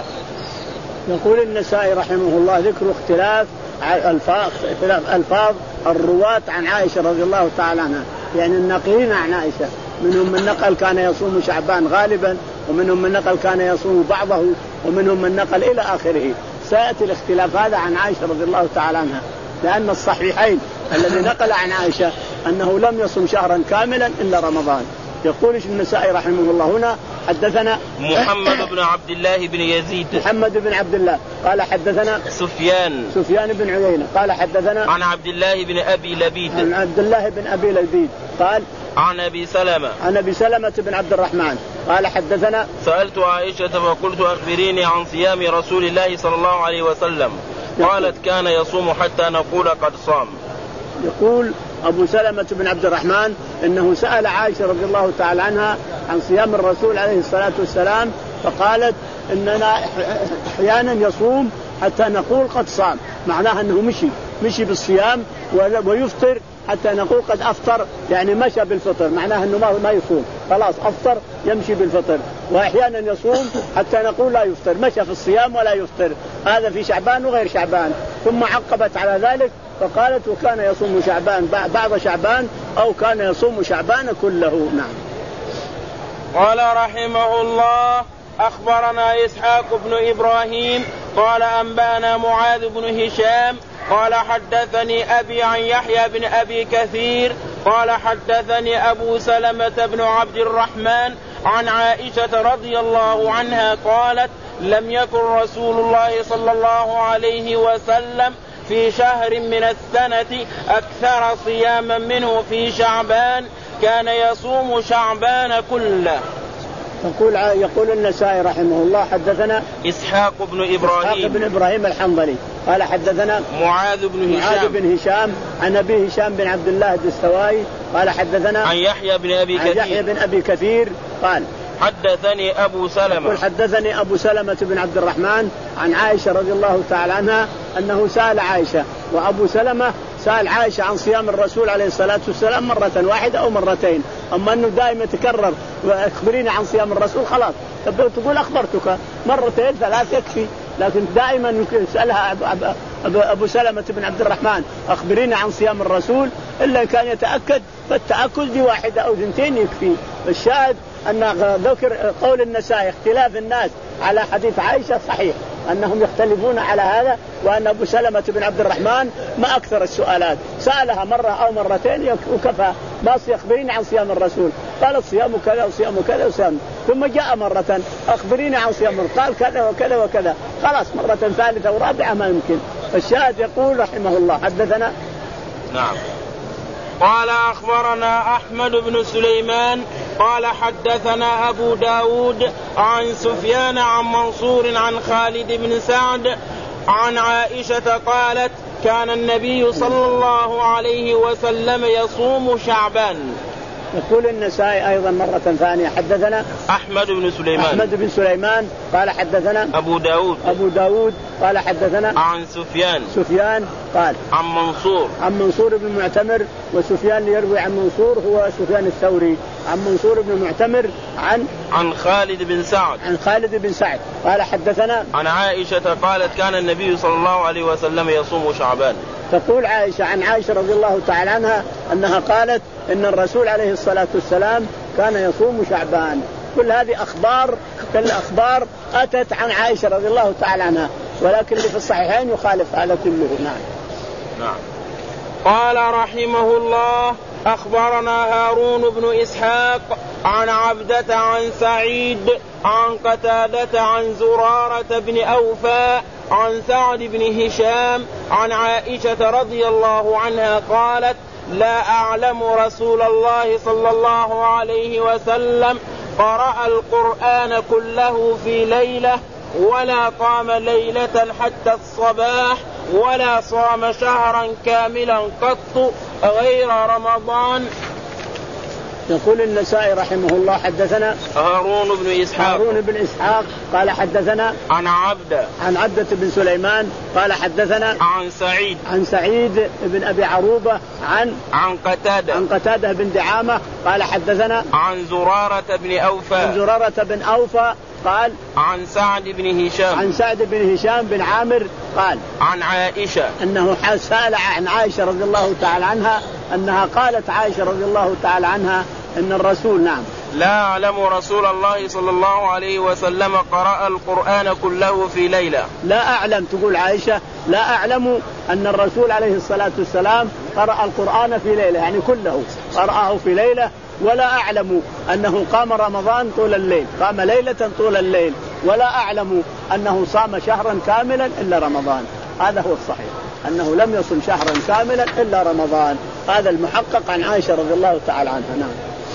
يقول النسائي رحمه الله ذكر اختلاف الفاظ الفاظ الرواة عن عائشة رضي الله تعالى عنها يعني الناقلين عن عائشة منهم من نقل كان يصوم شعبان غالبا ومنهم من نقل كان يصوم بعضه ومنهم من نقل إلى آخره. سيأتي الاختلاف هذا عن عائشة رضي الله تعالى عنها لأن الصحيحين الذي نقل عن عائشة أنه لم يصم شهرا كاملا إلا رمضان. يقول النسائي رحمه الله هنا حدثنا محمد بن عبد الله بن يزيد محمد بن عبد الله قال حدثنا سفيان سفيان بن عيينة قال حدثنا عن عبد الله بن أبي لبيد عن عبد الله بن أبي لبيد قال عن أبي سلمة عن أبي سلمة بن عبد الرحمن قال حدثنا سألت عائشة فقلت أخبريني عن صيام رسول الله صلى الله عليه وسلم قالت كان يصوم حتى نقول قد صام. يقول أبو سلمة بن عبد الرحمن إنه سأل عائشة رضي الله تعالى عنها عن صيام الرسول عليه الصلاة والسلام فقالت إننا أحيانا يصوم حتى نقول قد صام معناها أنه مشي مشي بالصيام ويفطر حتى نقول قد أفطر يعني مشى بالفطر معناها أنه ما يصوم خلاص أفطر يمشي بالفطر. وأحيانا يصوم حتى نقول لا يفطر مشى في الصيام ولا يفطر. هذا في شعبان وغير شعبان. ثم عقبت على ذلك فقالت وكان يصوم شعبان بعض شعبان أو كان يصوم شعبان كله. نعم. قال رحمه الله أخبرنا إسحاق بن إبراهيم قال أنبانا معاذ بن هشام قال حدثني أبي عن يحيى بن أبي كثير قال حدثني أبو سلمة بن عبد الرحمن عن عائشة رضي الله عنها قالت لم يكن رسول الله صلى الله عليه وسلم في شهر من السنة أكثر صياما منه في شعبان كان يصوم شعبان كله. يقول يقول النسائي رحمه الله حدثنا إسحاق بن إبراهيم إسحاق بن إبراهيم الحنظلي قال حدثنا معاذ بن هشام معاذ بن هشام عن أبي هشام بن عبد الله الدستوائي قال حدثنا عن يحيى بن أبي كثير عن يحيى بن أبي كثير قال حدثني أبو سلمة يقول حدثني أبو سلمة بن عبد الرحمن عن عائشة رضي الله تعالى عنها أنه سأل عائشة، وأبو سلمة سأل عائشة عن صيام الرسول عليه الصلاة والسلام مرة واحدة أو مرتين، أما أنه دائما يتكرر واخبريني عن صيام الرسول خلاص تقول أخبرتك مرتين ثلاث يكفي، لكن دائما يسألها أبو سلمة بن عبد الرحمن أخبريني عن صيام الرسول، إلا كان يتأكد فالتأكد دي واحدة أو اثنتين يكفي. الشاهد أن ذكر قول النسائي اختلاف الناس على حديث عائشة صحيح، أنهم يختلفون على هذا، وأن أبو سلمة بن عبد الرحمن ما أكثر السؤالات، سألها مرة أو مرتين وكفى، ما أخبريني عن صيام الرسول، قالت صيام كذا وصيام كذا وصيام، ثم جاء مرة أخبريني عن صيام الرسول، قال كذا وكذا وكذا، خلاص مرة ثالثة ورابعة ما يمكن. فالشاهد يقول رحمه الله حدثنا نعم قال أخبرنا أحمد بن سليمان قال حدثنا أبو داود عن سفيان عن منصور عن خالد بن سعد عن عائشة قالت كان النبي صلى الله عليه وسلم يصوم شعبان. يقول النسائي أيضا مرة ثانية حدثنا أحمد بن سليمان أحمد بن سليمان قال حدثنا أبو داود أبو داود قال حدثنا عن سفيان سفيان قال عن منصور عن منصور بن معتمر، وسفيان يروي عن منصور هو سفيان الثوري، عن منصور بن معتمر عن عن خالد بن سعد عن خالد بن سعد قال حدثنا عن عائشة قالت كان النبي صلى الله عليه وسلم يصوم شعبان. تقول عائشة عن عائشة رضي الله تعالى عنها أنها قالت إن الرسول عليه الصلاة والسلام كان يصوم شعبان. كل هذه أخبار كل أخبار أتت عن عائشة رضي الله تعالى عنها، ولكن اللي في الصحيحين يخالف هذا كله. نعم نعم قال رحمه الله أخبرنا هارون بن إسحاق عن عبدة عن سعيد عن قتادة عن زرارة بن أوفى عن سعد بن هشام عن عائشة رضي الله عنها قالت لا أعلم رسول الله صلى الله عليه وسلم قرأ القرآن كله في ليلة ولا قام ليلة حتى الصباح ولا صام شهرا كاملا قط غير رمضان. يقول النسائي رحمه الله حدثنا هارون بن إسحاق هارون بن إسحاق قال حدثنا عن عبدة عن عبدة بن سليمان قال حدثنا عن سعيد عن سعيد بن أبي عروبة عن عن قتادة عن قتادة بن دعامة قال حدثنا عن زرارة بن أوفى عن زرارة بن أوفى قال عن سعد بن هشام عن سعد بن هشام بن عامر قال عن عائشة أنه سأل عن عائشة رضي الله تعالى عنها أنها قالت عائشة رضي الله تعالى عنها أن الرسول نعم لا أعلم رسول الله صلى الله عليه وسلم قرأ القرآن كله في ليلة. لا أعلم تقول عائشة لا أعلم أن الرسول عليه الصلاة والسلام قرأ القرآن في ليلة، يعني كله قرأه في ليلة، ولا أعلم أنه قام رمضان طول الليل، قام ليلة طول الليل، ولا أعلم أنه صام شهرا كاملا إلا رمضان. هذا هو الصحيح أنه لم يصم شهرا كاملا إلا رمضان، هذا المحقق عن عائشة رضي الله تعالى عنها. نعم.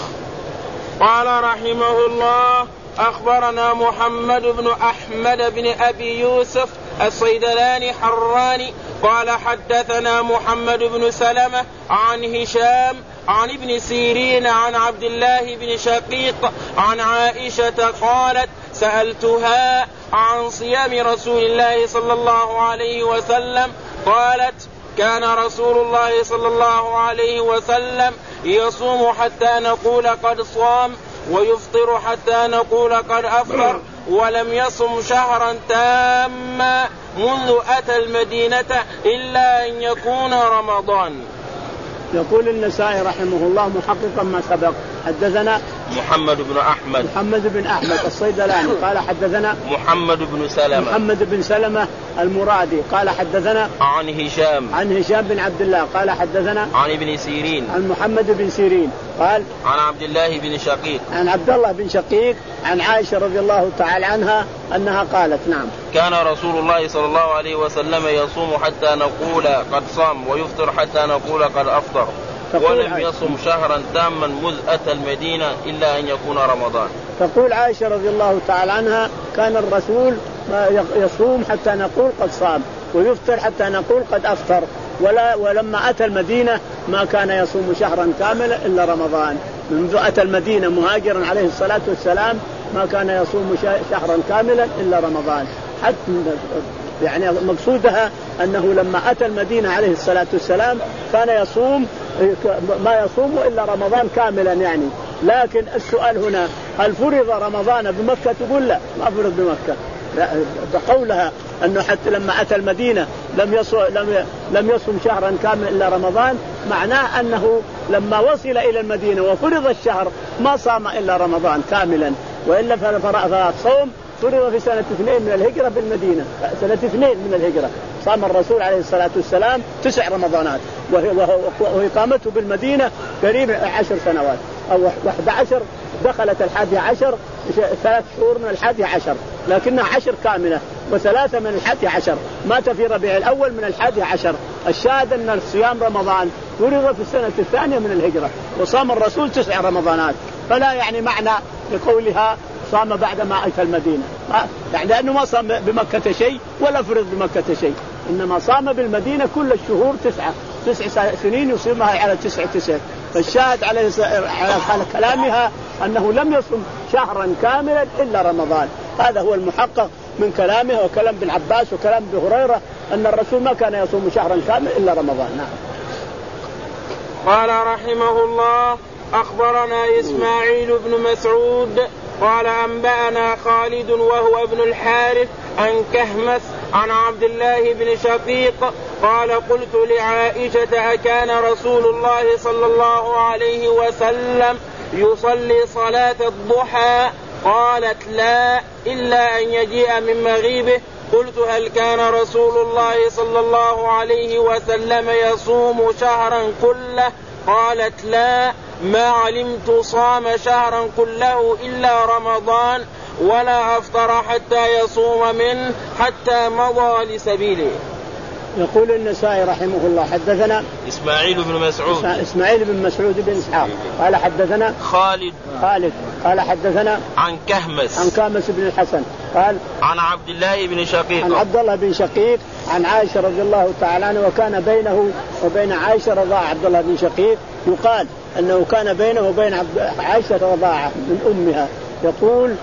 قال رحمه الله أخبرنا محمد بن أحمد بن أبي يوسف الصيدلاني حراني قال حدثنا محمد بن سلمة عن هشام عن ابن سيرين عن عبد الله بن شقيق عن عائشة قالت سألتها عن صيام رسول الله صلى الله عليه وسلم قالت كان رسول الله صلى الله عليه وسلم يصوم حتى نقول قد صام ويفطر حتى نقول قد أفطر ولم يصم شهرا تاما منذ أتى المدينة إلا أن يكون رمضان. يقول النسائي رحمه الله محققا ما سبق حدثنا محمد بن أحمد محمد بن أحمد الصيدلاني قال حدثنا محمد بن سلمة محمد بن سلمة المرادي قال حدثنا عن هشام عن هشام بن عبد الله قال حدثنا عن ابن سيرين عن محمد بن سيرين قال عن عبد الله بن شقيق عن عبد الله بن شقيق عن عائشة رضي الله تعالى عنها أنها قالت نعم كان رسول الله صلى الله عليه وسلم يصوم حتى نقول قد صام ويفطر حتى نقول قد أفطر ولم يصم شهرا تاما مذ أتى المدينة إلا أن يكون رمضان. تقول عائشة رضي الله تعالى عنها كان الرسول يصوم حتى نقول قد صام ويفطر حتى نقول قد أفطر، ولا ولما أتى المدينة ما كان يصوم شهرا كاملا إلا رمضان. منذ أتى المدينة مهاجرا عليه الصلاة والسلام ما كان يصوم شهرا كاملا إلا رمضان. حتى يعني مقصودها أنه لما أتى المدينة عليه الصلاة والسلام كان يصوم ما يصوم إلا رمضان كاملا يعني. لكن السؤال هنا هل فرض رمضان بمكة؟ تقول لا، ما فرض بمكة. بقولها أنه حتى لما أتى المدينة لم يصوم لم لم يصوم شهرا كاملا إلا رمضان، معناه أنه لما وصل إلى المدينة وفرض الشهر ما صام إلا رمضان كاملا، وإلا فالصوم فرض في سنة اثنين من الهجرة بالمدينة، سنة اثنين من الهجرة صام الرسول عليه الصلاة والسلام تسع رمضانات، وإقامته بالمدينة قريب عشر سنوات أو واحد عشر، دخلت الحادي عشر ثلاث شهور من الحادي عشر، لكنها عشر كاملة، وثلاثة من الحادي عشر، مات في ربيع الأول من الحادي عشر. الشاهد أن الصيام رمضان فرض في السنة الثانية من الهجرة، وصام الرسول تسع رمضانات، فلا يعني معنى لقولها صام بعد ما أتى المدينة، يعني لأنه ما صام بمكة شيء ولا فرض بمكة شيء، إنما صام بالمدينة كل الشهور تسعة تسع سنين يصيمها على تسعة تسع. فالشاهد على على كلامها أنه لم يصم شهرا كاملا إلا رمضان. هذا هو المحقق من كلامها وكلام ابن عباس وكلام ابن هريرة أن الرسول ما كان يصوم شهرا كاملا إلا رمضان. نعم. قال رحمه الله أخبرنا إسماعيل بن مسعود قال أنبأنا خالد وهو ابن الحارث عن كهمس عن عبد الله بن شقيق قال قلت لعائشة أكان رسول الله صلى الله عليه وسلم يصلي صلاة الضحى؟ قالت لا إلا أن يجيء من مغيبه. قلت هل كان رسول الله صلى الله عليه وسلم يصوم شهرا كله؟ قالت لا ما علمت صام شهرا كله إلا رمضان ولا أفطر حتى يصوم منه حتى مضى لسبيله. يقول النسائي رحمه الله حدثنا إسماعيل بن مسعود إسماعيل بن مسعود بن إسحاق قال حدثنا خالد خالد قال حدثنا عن كهمس عن كهمس بن الحسن قال عن عبد الله بن شقيق عن عبد الله بن شقيق عن عائشة رضي الله تعالى عنها، وكان بينه وبين عائشة رضاعة. عبد الله بن شقيق يقال أنه كان بينه وبين عائشة رضاعة من أمها. يقول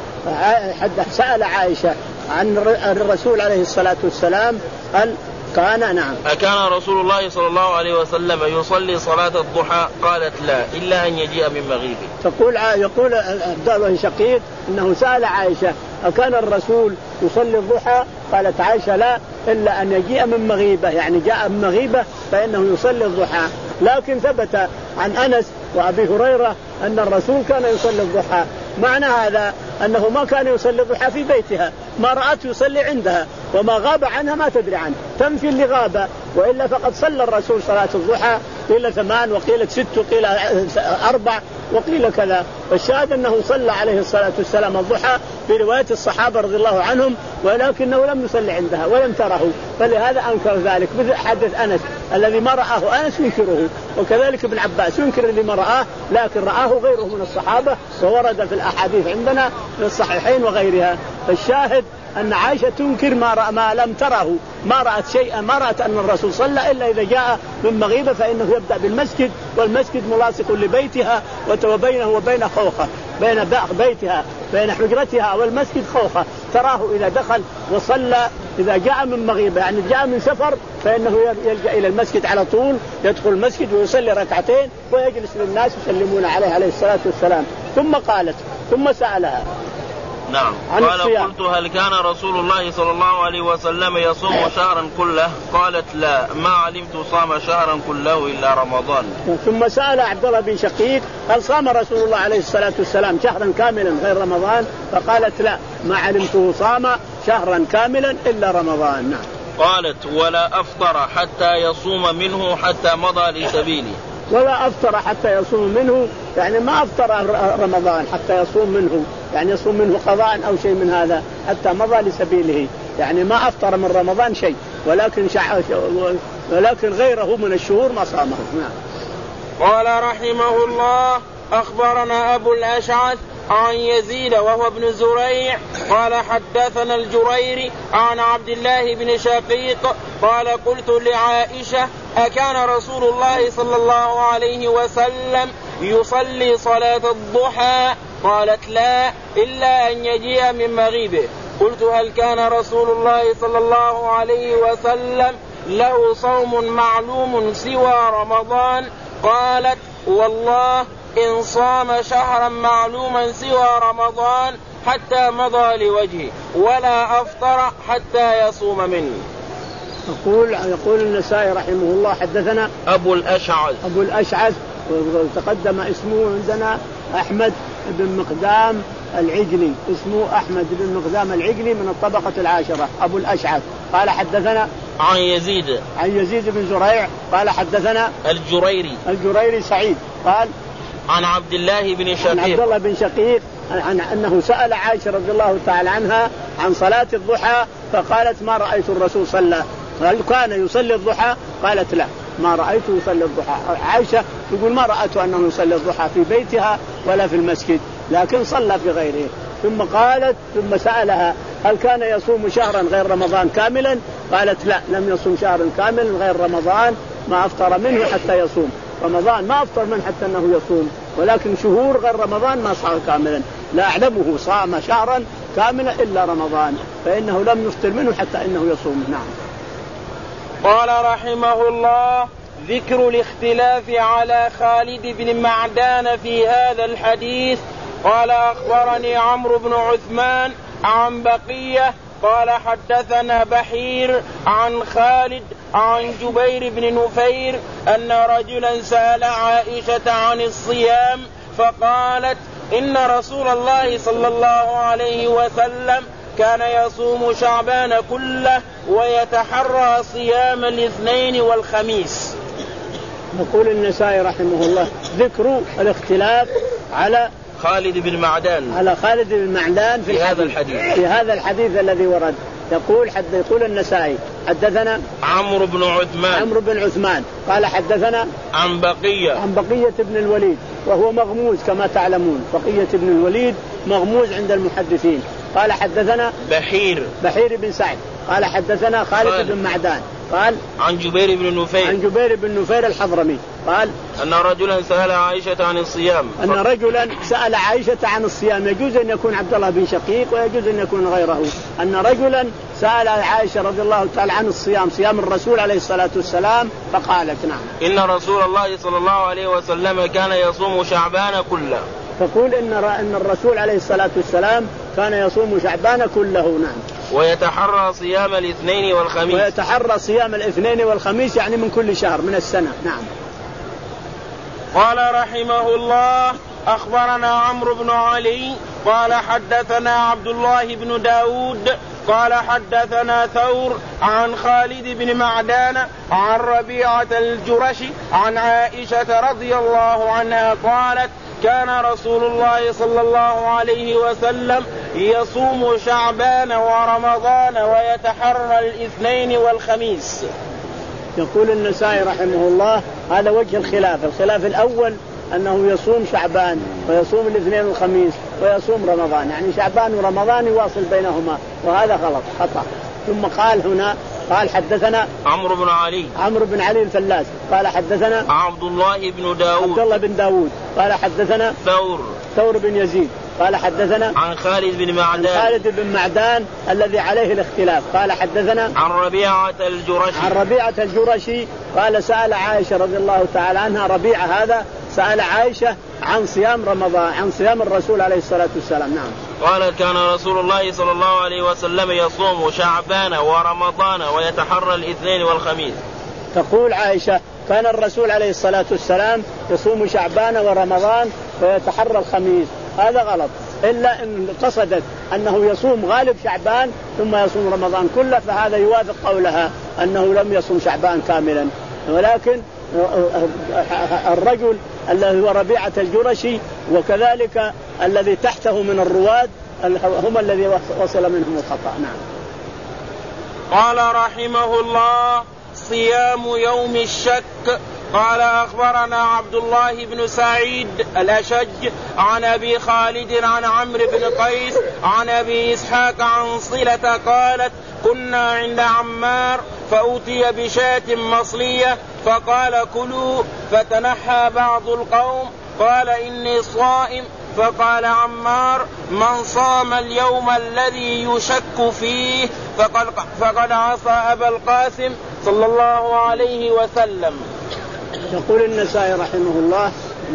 سأل عائشة عن الرسول عليه الصلاة والسلام هل كان نعم أكان رسول الله صلى الله عليه وسلم يصلي صلاة الضحى؟ قالت لا إلا أن يجيء من مغيبه. تقول يقول عبد الله شقيق أنه سأل عائشة أكان الرسول يصلي الضحى؟ قالت عائشة لا إلا أن يجيء من مغيبة، يعني جاء من مغيبة فإنه يصلي الضحى. لكن ثبت عن أنس وأبي هريرة أن الرسول كان يصلي الضحى. معنى هذا أنه ما كان يصلي الضحى في بيتها، ما رأته يصلي عندها، وما غاب عنها ما تدري عنه، تنفي اللي غاب. وإلا فقد صلى الرسول صلاة الضحى قيل ثمان وقيل ست وقيل أربع وقيل كذا. والشاهد أنه صلى عليه الصلاة والسلام الضحى في رواية الصحابة رضي الله عنهم، ولكنه لم يصلي عندها ولم تره، فلهذا أنكر ذلك. مثل حدث أنس الذي ما رآه أنس ينكره، وكذلك ابن عباس ينكر اللي ما رآه، لكن رآه غيره من الصحابة وورد في الأحاديث عندنا في الصحيحين وغيرها. فالشاهد أن عائشة تنكر ما, رأى ما لم تره، ما رأت شيئا، ما رأت أن الرسول صلى إلا إذا جاء من مغيبة، فإنه يبدأ بالمسجد، والمسجد ملاصق لبيتها وبينه وبين خوخة، بين بيتها بين حجرتها والمسجد خوخة، تراه إذا دخل وصلى. إذا جاء من مغيبة يعني جاء من سفر فإنه يلجأ إلى المسجد على طول، يدخل المسجد ويصلي ركعتين ويجلس للناس يسلمون عليه عليه الصلاة والسلام. ثم قالت ثم سألها نعم قال قلت هل كان رسول الله صلى الله عليه وسلم يصوم شهرا كله؟ قالت لا ما علمت صام شهرا كله إلا رمضان. ثم سأل عبد الله بن شقيق هل صام رسول الله عليه الصلاة والسلام شهرا كاملا غير رمضان؟ فقالت لا ما علمته صام شهرا كاملا إلا رمضان. نعم. قالت ولا أفطر حتى يصوم منه حتى مضى لسبيله. ولا أفطر حتى يصوم منه، يعني ما أفطر رمضان حتى يصوم منه، يعني يصوم منه قضاء أو شيء من هذا، حتى مضى لسبيله، يعني ما أفطر من رمضان شيء، ولكن شع... ولكن غيره من الشهور ما صامه. نعم. قال رحمه الله أخبرنا أبو الأشعث عن يزيد وهو ابن زريع قال حدثنا الجريري عن عبد الله بن شقيق قال قلت لعائشة أكان رسول الله صلى الله عليه وسلم يصلي صلاة الضحى؟ قالت لا إلا أن يجيء من مغيبه. قلت هل كان رسول الله صلى الله عليه وسلم له صوم معلوم سوى رمضان؟ قالت والله إن صام شهرا معلوما سوى رمضان حتى مضى لوجهه ولا أفطر حتى يصوم منه. يقول يقول النسائي رحمه الله حدثنا أبو الأشعث أبو الأشعث وتقدم اسمه عندنا أحمد بن مقدام العجلي، اسمه أحمد بن مقدام العجلي من الطبقة العاشرة. أبو الأشعث قال حدثنا عن يزيد عن يزيد بن زريع قال حدثنا الجريري الجريري سعيد قال عن عبد الله بن شقيق عن عبد الله بن شقيق عن أنه سأل عائشة رضي الله تعالى عنها عن صلاة الضحى فقالت ما رأيت الرسول صلى، هل كان يصلي الضحى؟ قالت لا ما رأيته يصلي الضحى. عائشة تقول ما رأت أنه يصلي الضحى في بيتها ولا في المسجد لكن صلى في غيره. ثم قالت ثم سألها هل كان يصوم شهرا غير رمضان كاملا؟ قالت لا لم يصوم شهرا كاملا غير رمضان ما أفطر منه حتى يصوم. رمضان ما أفطر منه حتى أنه يصوم، ولكن شهور غير رمضان ما صار كاملا. لا أعلمه صام شهرا كاملا إلا رمضان فإنه لم يفطر منه حتى أنه يصوم. نعم. قال رحمه الله ذكر الاختلاف على خالد بن معدان في هذا الحديث. قال أخبرني عمرو بن عثمان عن بقية قال حدثنا بحير عن خالد عن جبير بن نفير أن رجلا سأل عائشة عن الصيام فقالت إن رسول الله صلى الله عليه وسلم كان يصوم شعبان كله ويتحرى صيام الاثنين والخميس. يقول النسائي رحمه الله ذكر الاختلاف على خالد بن معدان على خالد بن معدان في, في هذا الحديث في هذا الحديث الذي ورد. يقول حد يقول النسائي حدثنا عمرو بن عثمان عمرو بن عثمان قال حدثنا عن بقية عن بقية بن الوليد وهو مغموز كما تعلمون. بقية بن الوليد مغموز عند المحدثين. قال حدثنا بحير بحير بن سعد قال حدثنا خالد, خالد بن معدان قال عن جبير بن نفير عن جبير بن نفير الحضرمي قال أن رجلا سأل عائشة عن الصيام أن رجلا سأل عائشة عن الصيام. يجوز أن يكون عبد الله بن شقيق ويجوز أن يكون غيره. أن رجلا سأل عائشة رضي الله تعالى عن الصيام صيام الرسول عليه الصلاة والسلام فقالت نعم إن رسول الله صلى الله عليه وسلم كان يصوم شعبان كله. تقول إن إن الرسول عليه الصلاة والسلام كان يصوم شعبان كله. نعم. ويتحرى صيام الاثنين والخميس ويتحرى صيام الاثنين والخميس يعني من كل شهر من السنة. نعم. قال رحمه الله أخبرنا عمرو بن علي قال حدثنا عبد الله بن داود قال حدثنا ثور عن خالد بن معدان عن ربيعة الجرشي عن عائشة رضي الله عنها قالت كان رسول الله صلى الله عليه وسلم يصوم شعبان ورمضان ويتحرى الاثنين والخميس. يقول النسائي رحمه الله هذا وجه الخلاف. الخلاف الأول أنه يصوم شعبان ويصوم الاثنين والخميس ويصوم رمضان يعني شعبان ورمضان يواصل بينهما وهذا غلط خطأ. ثم قال هنا قال حدثنا عمرو بن علي عمرو بن علي الفلاس قال حدثنا عبد الله بن داود عبد الله بن داود قال حدثنا ثور ثور بن يزيد قال حدثنا عن خالد بن معدان خالد بن معدان الذي عليه الاختلاف قال حدثنا عن ربيعة الجرشي عن ربيعة الجرشي قال سأل عائشة رضي الله تعالى عنها ربيعة هذا سأل عائشة عن صيام رمضان عن صيام الرسول عليه الصلاة والسلام. نعم. قال كان رسول الله صلى الله عليه وسلم يصوم شعبان ورمضان ويتحرى الاثنين والخميس. تقول عائشة كان الرسول عليه الصلاة والسلام يصوم شعبان ورمضان ويتحرى الخميس. هذا غلط إلا إن قصدت أنه يصوم غالب شعبان ثم يصوم رمضان كله فهذا يوافق قولها أنه لم يصوم شعبان كاملا. ولكن الرجل الذي هو ربيعة الجرشي وكذلك الذي تحته من الرواد هم الذي وصل منهم الخطأ. نعم. قال رحمه الله صيام يوم الشك. قال أخبرنا عبد الله بن سعيد الأشج عن أبي خالد عن عمرو بن قيس عن أبي إسحاق عن صلة قالت كنا عند عمار فأوتي بشاة مصلية فقال كلوا فتنحى بعض القوم قال إني صائم فقال عمار من صام اليوم الذي يشك فيه فقد, فقد عصى أبا القاسم صلى الله عليه وسلم. يقول النسائي رحمه الله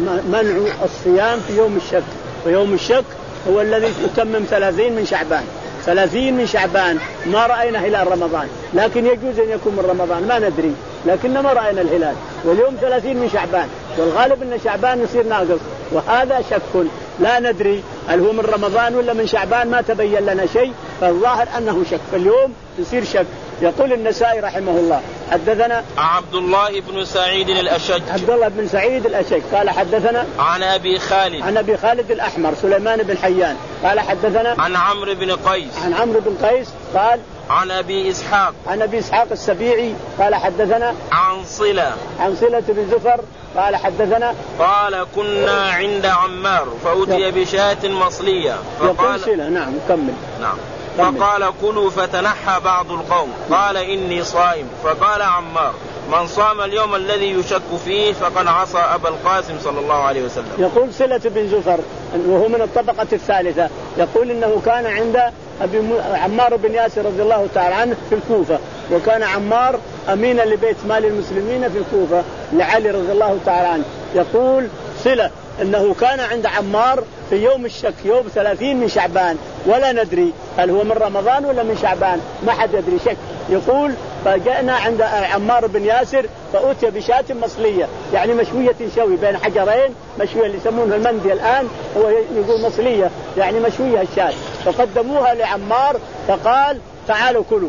منع الصيام في يوم الشك، ويوم الشك هو الذي يتمم ثلاثين من شعبان ثلاثين من شعبان ما رأينا هلال رمضان، لكن يجوز أن يكون من رمضان ما ندري، لكن ما رأينا الهلال، واليوم ثلاثين من شعبان والغالب أن شعبان يصير ناقص، وهذا شك لا ندري هل هو من رمضان ولا من شعبان ما تبين لنا شيء، فالظاهر أنه شك، فاليوم يصير شك. يقول النسائي رحمه الله حدثنا عبد الله بن سعيد الأشج عبد الله بن سعيد الأشج قال حدثنا عن أبي خالد عن أبي خالد الأحمر سليمان بن حيان قال حدثنا عن عمرو بن قيس عن عمرو بن قيس قال عن أبي إسحاق عن أبي إسحاق السبيعي قال حدثنا عن صلة عن صلة بن زفر قال حدثنا قال كنا عند عمار فأوتي بشاة مصلية فقال صلة نعم كمل نعم فقال كلوا فتنحى بعض القوم قال إني صائم فقال عمار من صام اليوم الذي يشك فيه فقد عصى أبا القاسم صلى الله عليه وسلم. يقول صلة بن زفر وهو من الطبقة الثالثة يقول إنه كان عند أبي عمار بن ياسر رضي الله تعالى عنه في الكوفة، وكان عمار أمينا لبيت مال المسلمين في الكوفة لعلي رضي الله تعالى عنه. يقول صلة أنه كان عند عمار في يوم الشك يوم ثلاثين من شعبان ولا ندري هل هو من رمضان ولا من شعبان ما حد يدري شك. يقول فجاءنا عند عمار بن ياسر فأتي بشاة مصلية يعني مشوية شوي بين حجرين مشوية اللي يسمونها المندي الآن هو يقول مصلية يعني مشوية الشاة، فقدموها لعمار فقال تعالوا كلوا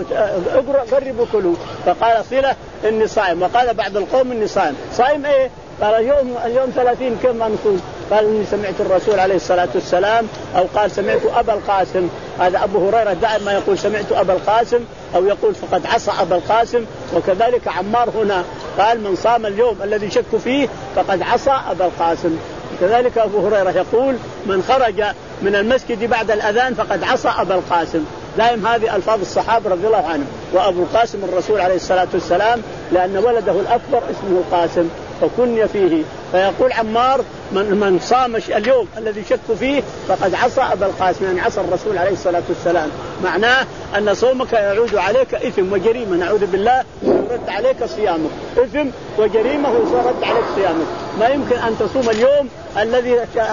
قربوا كلوا، فقال صلة إني صائم، وقال بعض القوم إني صائم. صائم إيه؟ قال اليوم اليوم ثلاثين كم نصوم؟ قال إني سمعت الرسول عليه الصلاة والسلام أو قال سمعت أبا القاسم، هذا أبو هريرة دائما يقول سمعت أبا القاسم أو يقول فقد عصى أبا القاسم، وكذلك عمار هنا قال من صام اليوم الذي شك فيه فقد عصى أبا القاسم. كذلك أبو هريرة يقول من خرج من المسجد بعد الأذان فقد عصى أبا القاسم. دائم هذه ألفاظ الصحابة رضي الله عنهم. وأبو القاسم الرسول عليه الصلاة والسلام لأن ولده الأكبر اسمه القاسم فكني فيه. فيقول عمار من, من صام اليوم الذي شك فيه فقد عصى أبا القاسم يعني عصى الرسول عليه الصلاة والسلام، معناه أن صومك يعود عليك إثم وجريمة نعوذ بالله ويرد عليك صيامك، إثم وجريمة ويرد عليك صيامك. ما يمكن أن تصوم اليوم الذي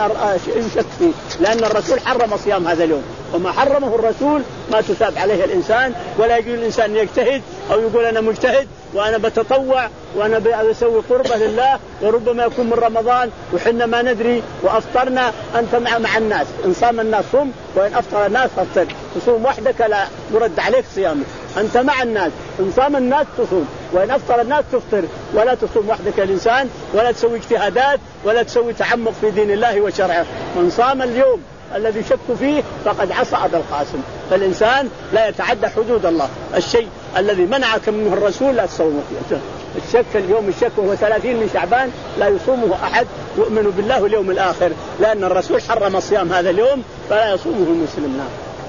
يشك فيه لأن الرسول حرم صيام هذا اليوم، وما حرمه الرسول ما تثاب عليه الإنسان، ولا يجوز الإنسان يجتهد أو يقول أنا مجتهد وأنا بتطوع وأنا بسوي قربة لله وربما يكون من رمضان وحنا ما ندري وأفطرنا. أنت مع مع الناس، إن صام الناس صم وإن أفطر الناس فافطر، تصوم وحدك لا يرد عليك صيامك. أنت مع الناس، إن صام الناس تصوم وإن أفطر الناس تفطر، ولا تصوم وحدك الإنسان ولا تسوي اجتهادات ولا تسوي تعمق في دين الله وشرعه. من صام اليوم الذي شك فيه فقد عصى أبا القاسم. فالإنسان لا يتعدى حدود الله، الشيء الذي منعك منه الرسول لا تصومه فيه. الشك اليوم الشك وهو ثلاثين من شعبان لا يصومه أحد يؤمن بالله واليوم الآخر، لأن الرسول حرم صيام هذا اليوم فلا يصومه المسلم.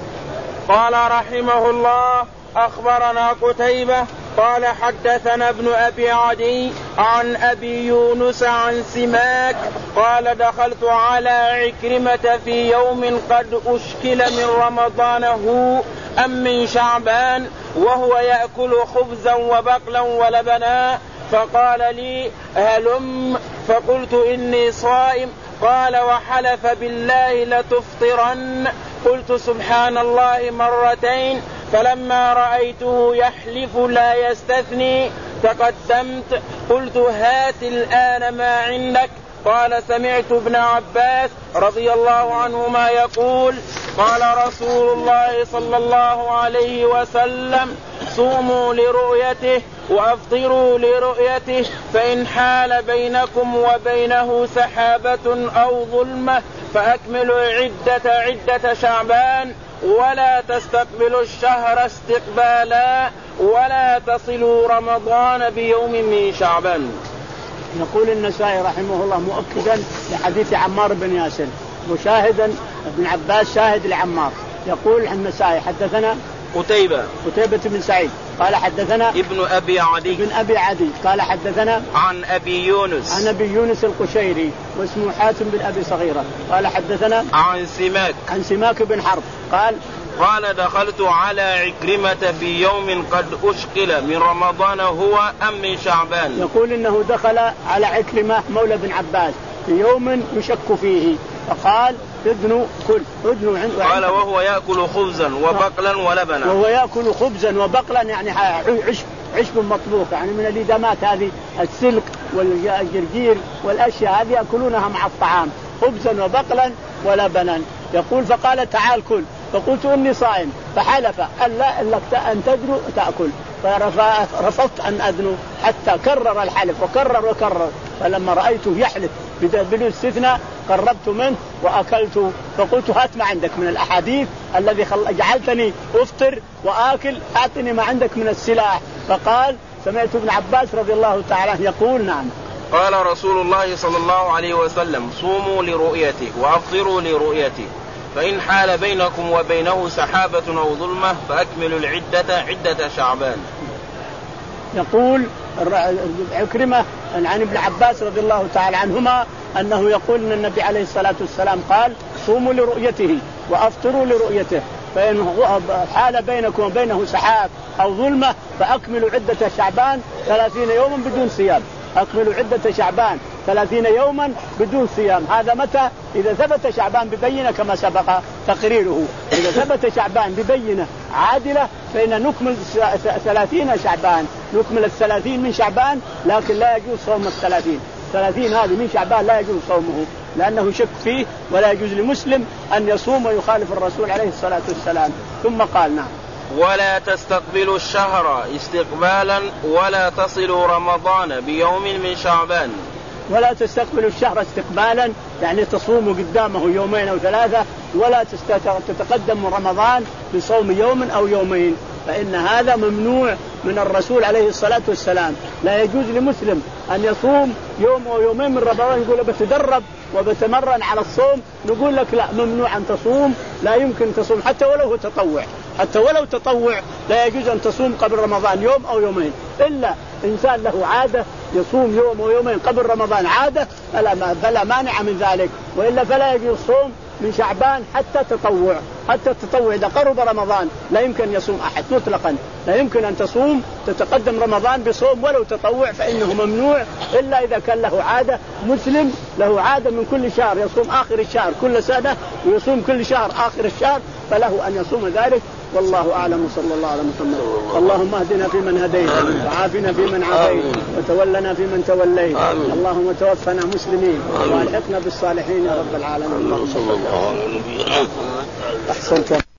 قال رحمه الله أخبرنا قتيبة قال حدثنا ابن أبي عدي عن أبي يونس عن سماك قال دخلت على عكرمة في يوم قد أشكل من رمضان هو أم من شعبان وهو يأكل خبزا وبقلا ولبنا، فقال لي هلم، فقلت إني صائم، قال وحلف بالله لتفطرن، قلت سبحان الله مرتين، فلما رأيته يحلف لا يستثني تقدمت قلت هات الآن ما عندك. قال سمعت ابن عباس رضي الله عنهما يقول قال رسول الله صلى الله عليه وسلم صوموا لرؤيته وأفطروا لرؤيته، فإن حال بينكم وبينه سحابة أو ظلمة فأكملوا عدة عدة شعبان ولا تستقبلوا الشهر استقبالا ولا تصلوا رمضان بيوم من شعبان. يقول النسائي رحمه الله مؤكدا لحديث عمار بن ياسر مشاهدا ابن عباس شاهد لعمار. يقول النسائي حدثنا قتيبة قتيبة بن سعيد قال حدثنا ابن أبي عدي ابن أبي عدي قال حدثنا عن أبي يونس عن أبي يونس القشيري واسمه حاتم بن أبي صغيرة قال حدثنا عن سماك عن سماك بن حرب قال قال دخلت على عكرمة في يوم قد أشقل من رمضان هو أم من شعبان. يقول إنه دخل على عكرمة مولى بن عباس في يوم يشك فيه فقال ادنوا كل ادنوا عند قال وهو يأكل خبزا وبقلا ولبنا. وهو يأكل خبزا وبقلا يعني عشب عشب مطبوخ يعني من الإدامات هذه السلك والجرجير والأشياء هذه يأكلونها مع الطعام خبزا وبقلا ولبنا. يقول فقال تعال كل فقلت إني صائم فحلف ألا أن تدنو تأكل فرفضت أن أدنو حتى كرر الحلف وكرر وكرر فلما رأيته يحلف بدون استثناء قربت منه وأكلت فقلت هات ما عندك من الأحاديث الذي جعلتني أفطر وآكل أعطني ما عندك من السلاح. فقال سمعت ابن عباس رضي الله تعالى يقول نعم قال رسول الله صلى الله عليه وسلم صوموا لرؤيته وأفطروا لرؤيته فإن حال بينكم وبينه سحابة أو ظلمة فأكملوا العدة عدة شعبان. يقول عكرمة عن ابن عباس رضي الله تعالى عنهما أنه يقول أن النبي عليه الصلاة والسلام قال صوموا لرؤيته وأفطروا لرؤيته فإن حال بينكم وبينه سحاب أو ظلمة فأكملوا عدة شعبان ثلاثين يوما بدون صيام. أكملوا عدة شعبان ثلاثين يوما بدون صيام. هذا متى؟ إذا ثبت شعبان ببينة كما سبق تقريره. إذا ثبت شعبان ببينة عادلة فإن نكمل ثلاثين شعبان نكمل الثلاثين من شعبان لكن لا يجوز صوم الثلاثين ثلاثين هذه من شعبان لا يجوز صومه لأنه شك فيه ولا يجوز لمسلم أن يصوم ويخالف الرسول عليه الصلاة والسلام. ثم قال نعم ولا تستقبلوا الشهر استقبالا ولا تصلوا رمضان بيوم من شعبان. ولا تستقبلوا الشهر استقبالا يعني تصوموا قدامه يومين أو ثلاثة ولا تتقدم رمضان بصوم يوم أو يومين فإن هذا ممنوع من الرسول عليه الصلاة والسلام. لا يجوز لمسلم أن يصوم يوم أو يومين من رمضان يقول بتدرب وبتمرن على الصوم نقول لك لا ممنوع أن تصوم لا يمكن تصوم حتى ولو هو تطوع حتى ولو تطوع لا يجوز أن تصوم قبل رمضان يوم أو يومين إلا إنسان له عادة يصوم يوم أو يومين قبل رمضان عادة فلا, فلا مانع من ذلك وإلا فلا يجوز صوم من شعبان حتى تطوع حتى التطوع إذا قرب رمضان لا يمكن يصوم أحد مطلقا لا يمكن أن تصوم تتقدم رمضان بصوم ولو تطوع فإنه ممنوع إلا إذا كان له عادة مسلم له عادة من كل شهر يصوم آخر الشهر كل سنة ويصوم كل شهر آخر الشهر فله أن يصوم ذلك والله أعلم صلى الله عليه وسلم. اللهم اهدنا فيمن هديت وعافنا فيمن عافيت وتولنا فيمن توليت اللهم توفنا مسلمين والحقنا بالصالحين يا رب العالمين. صلى الله عليه وسلم. أحسنت.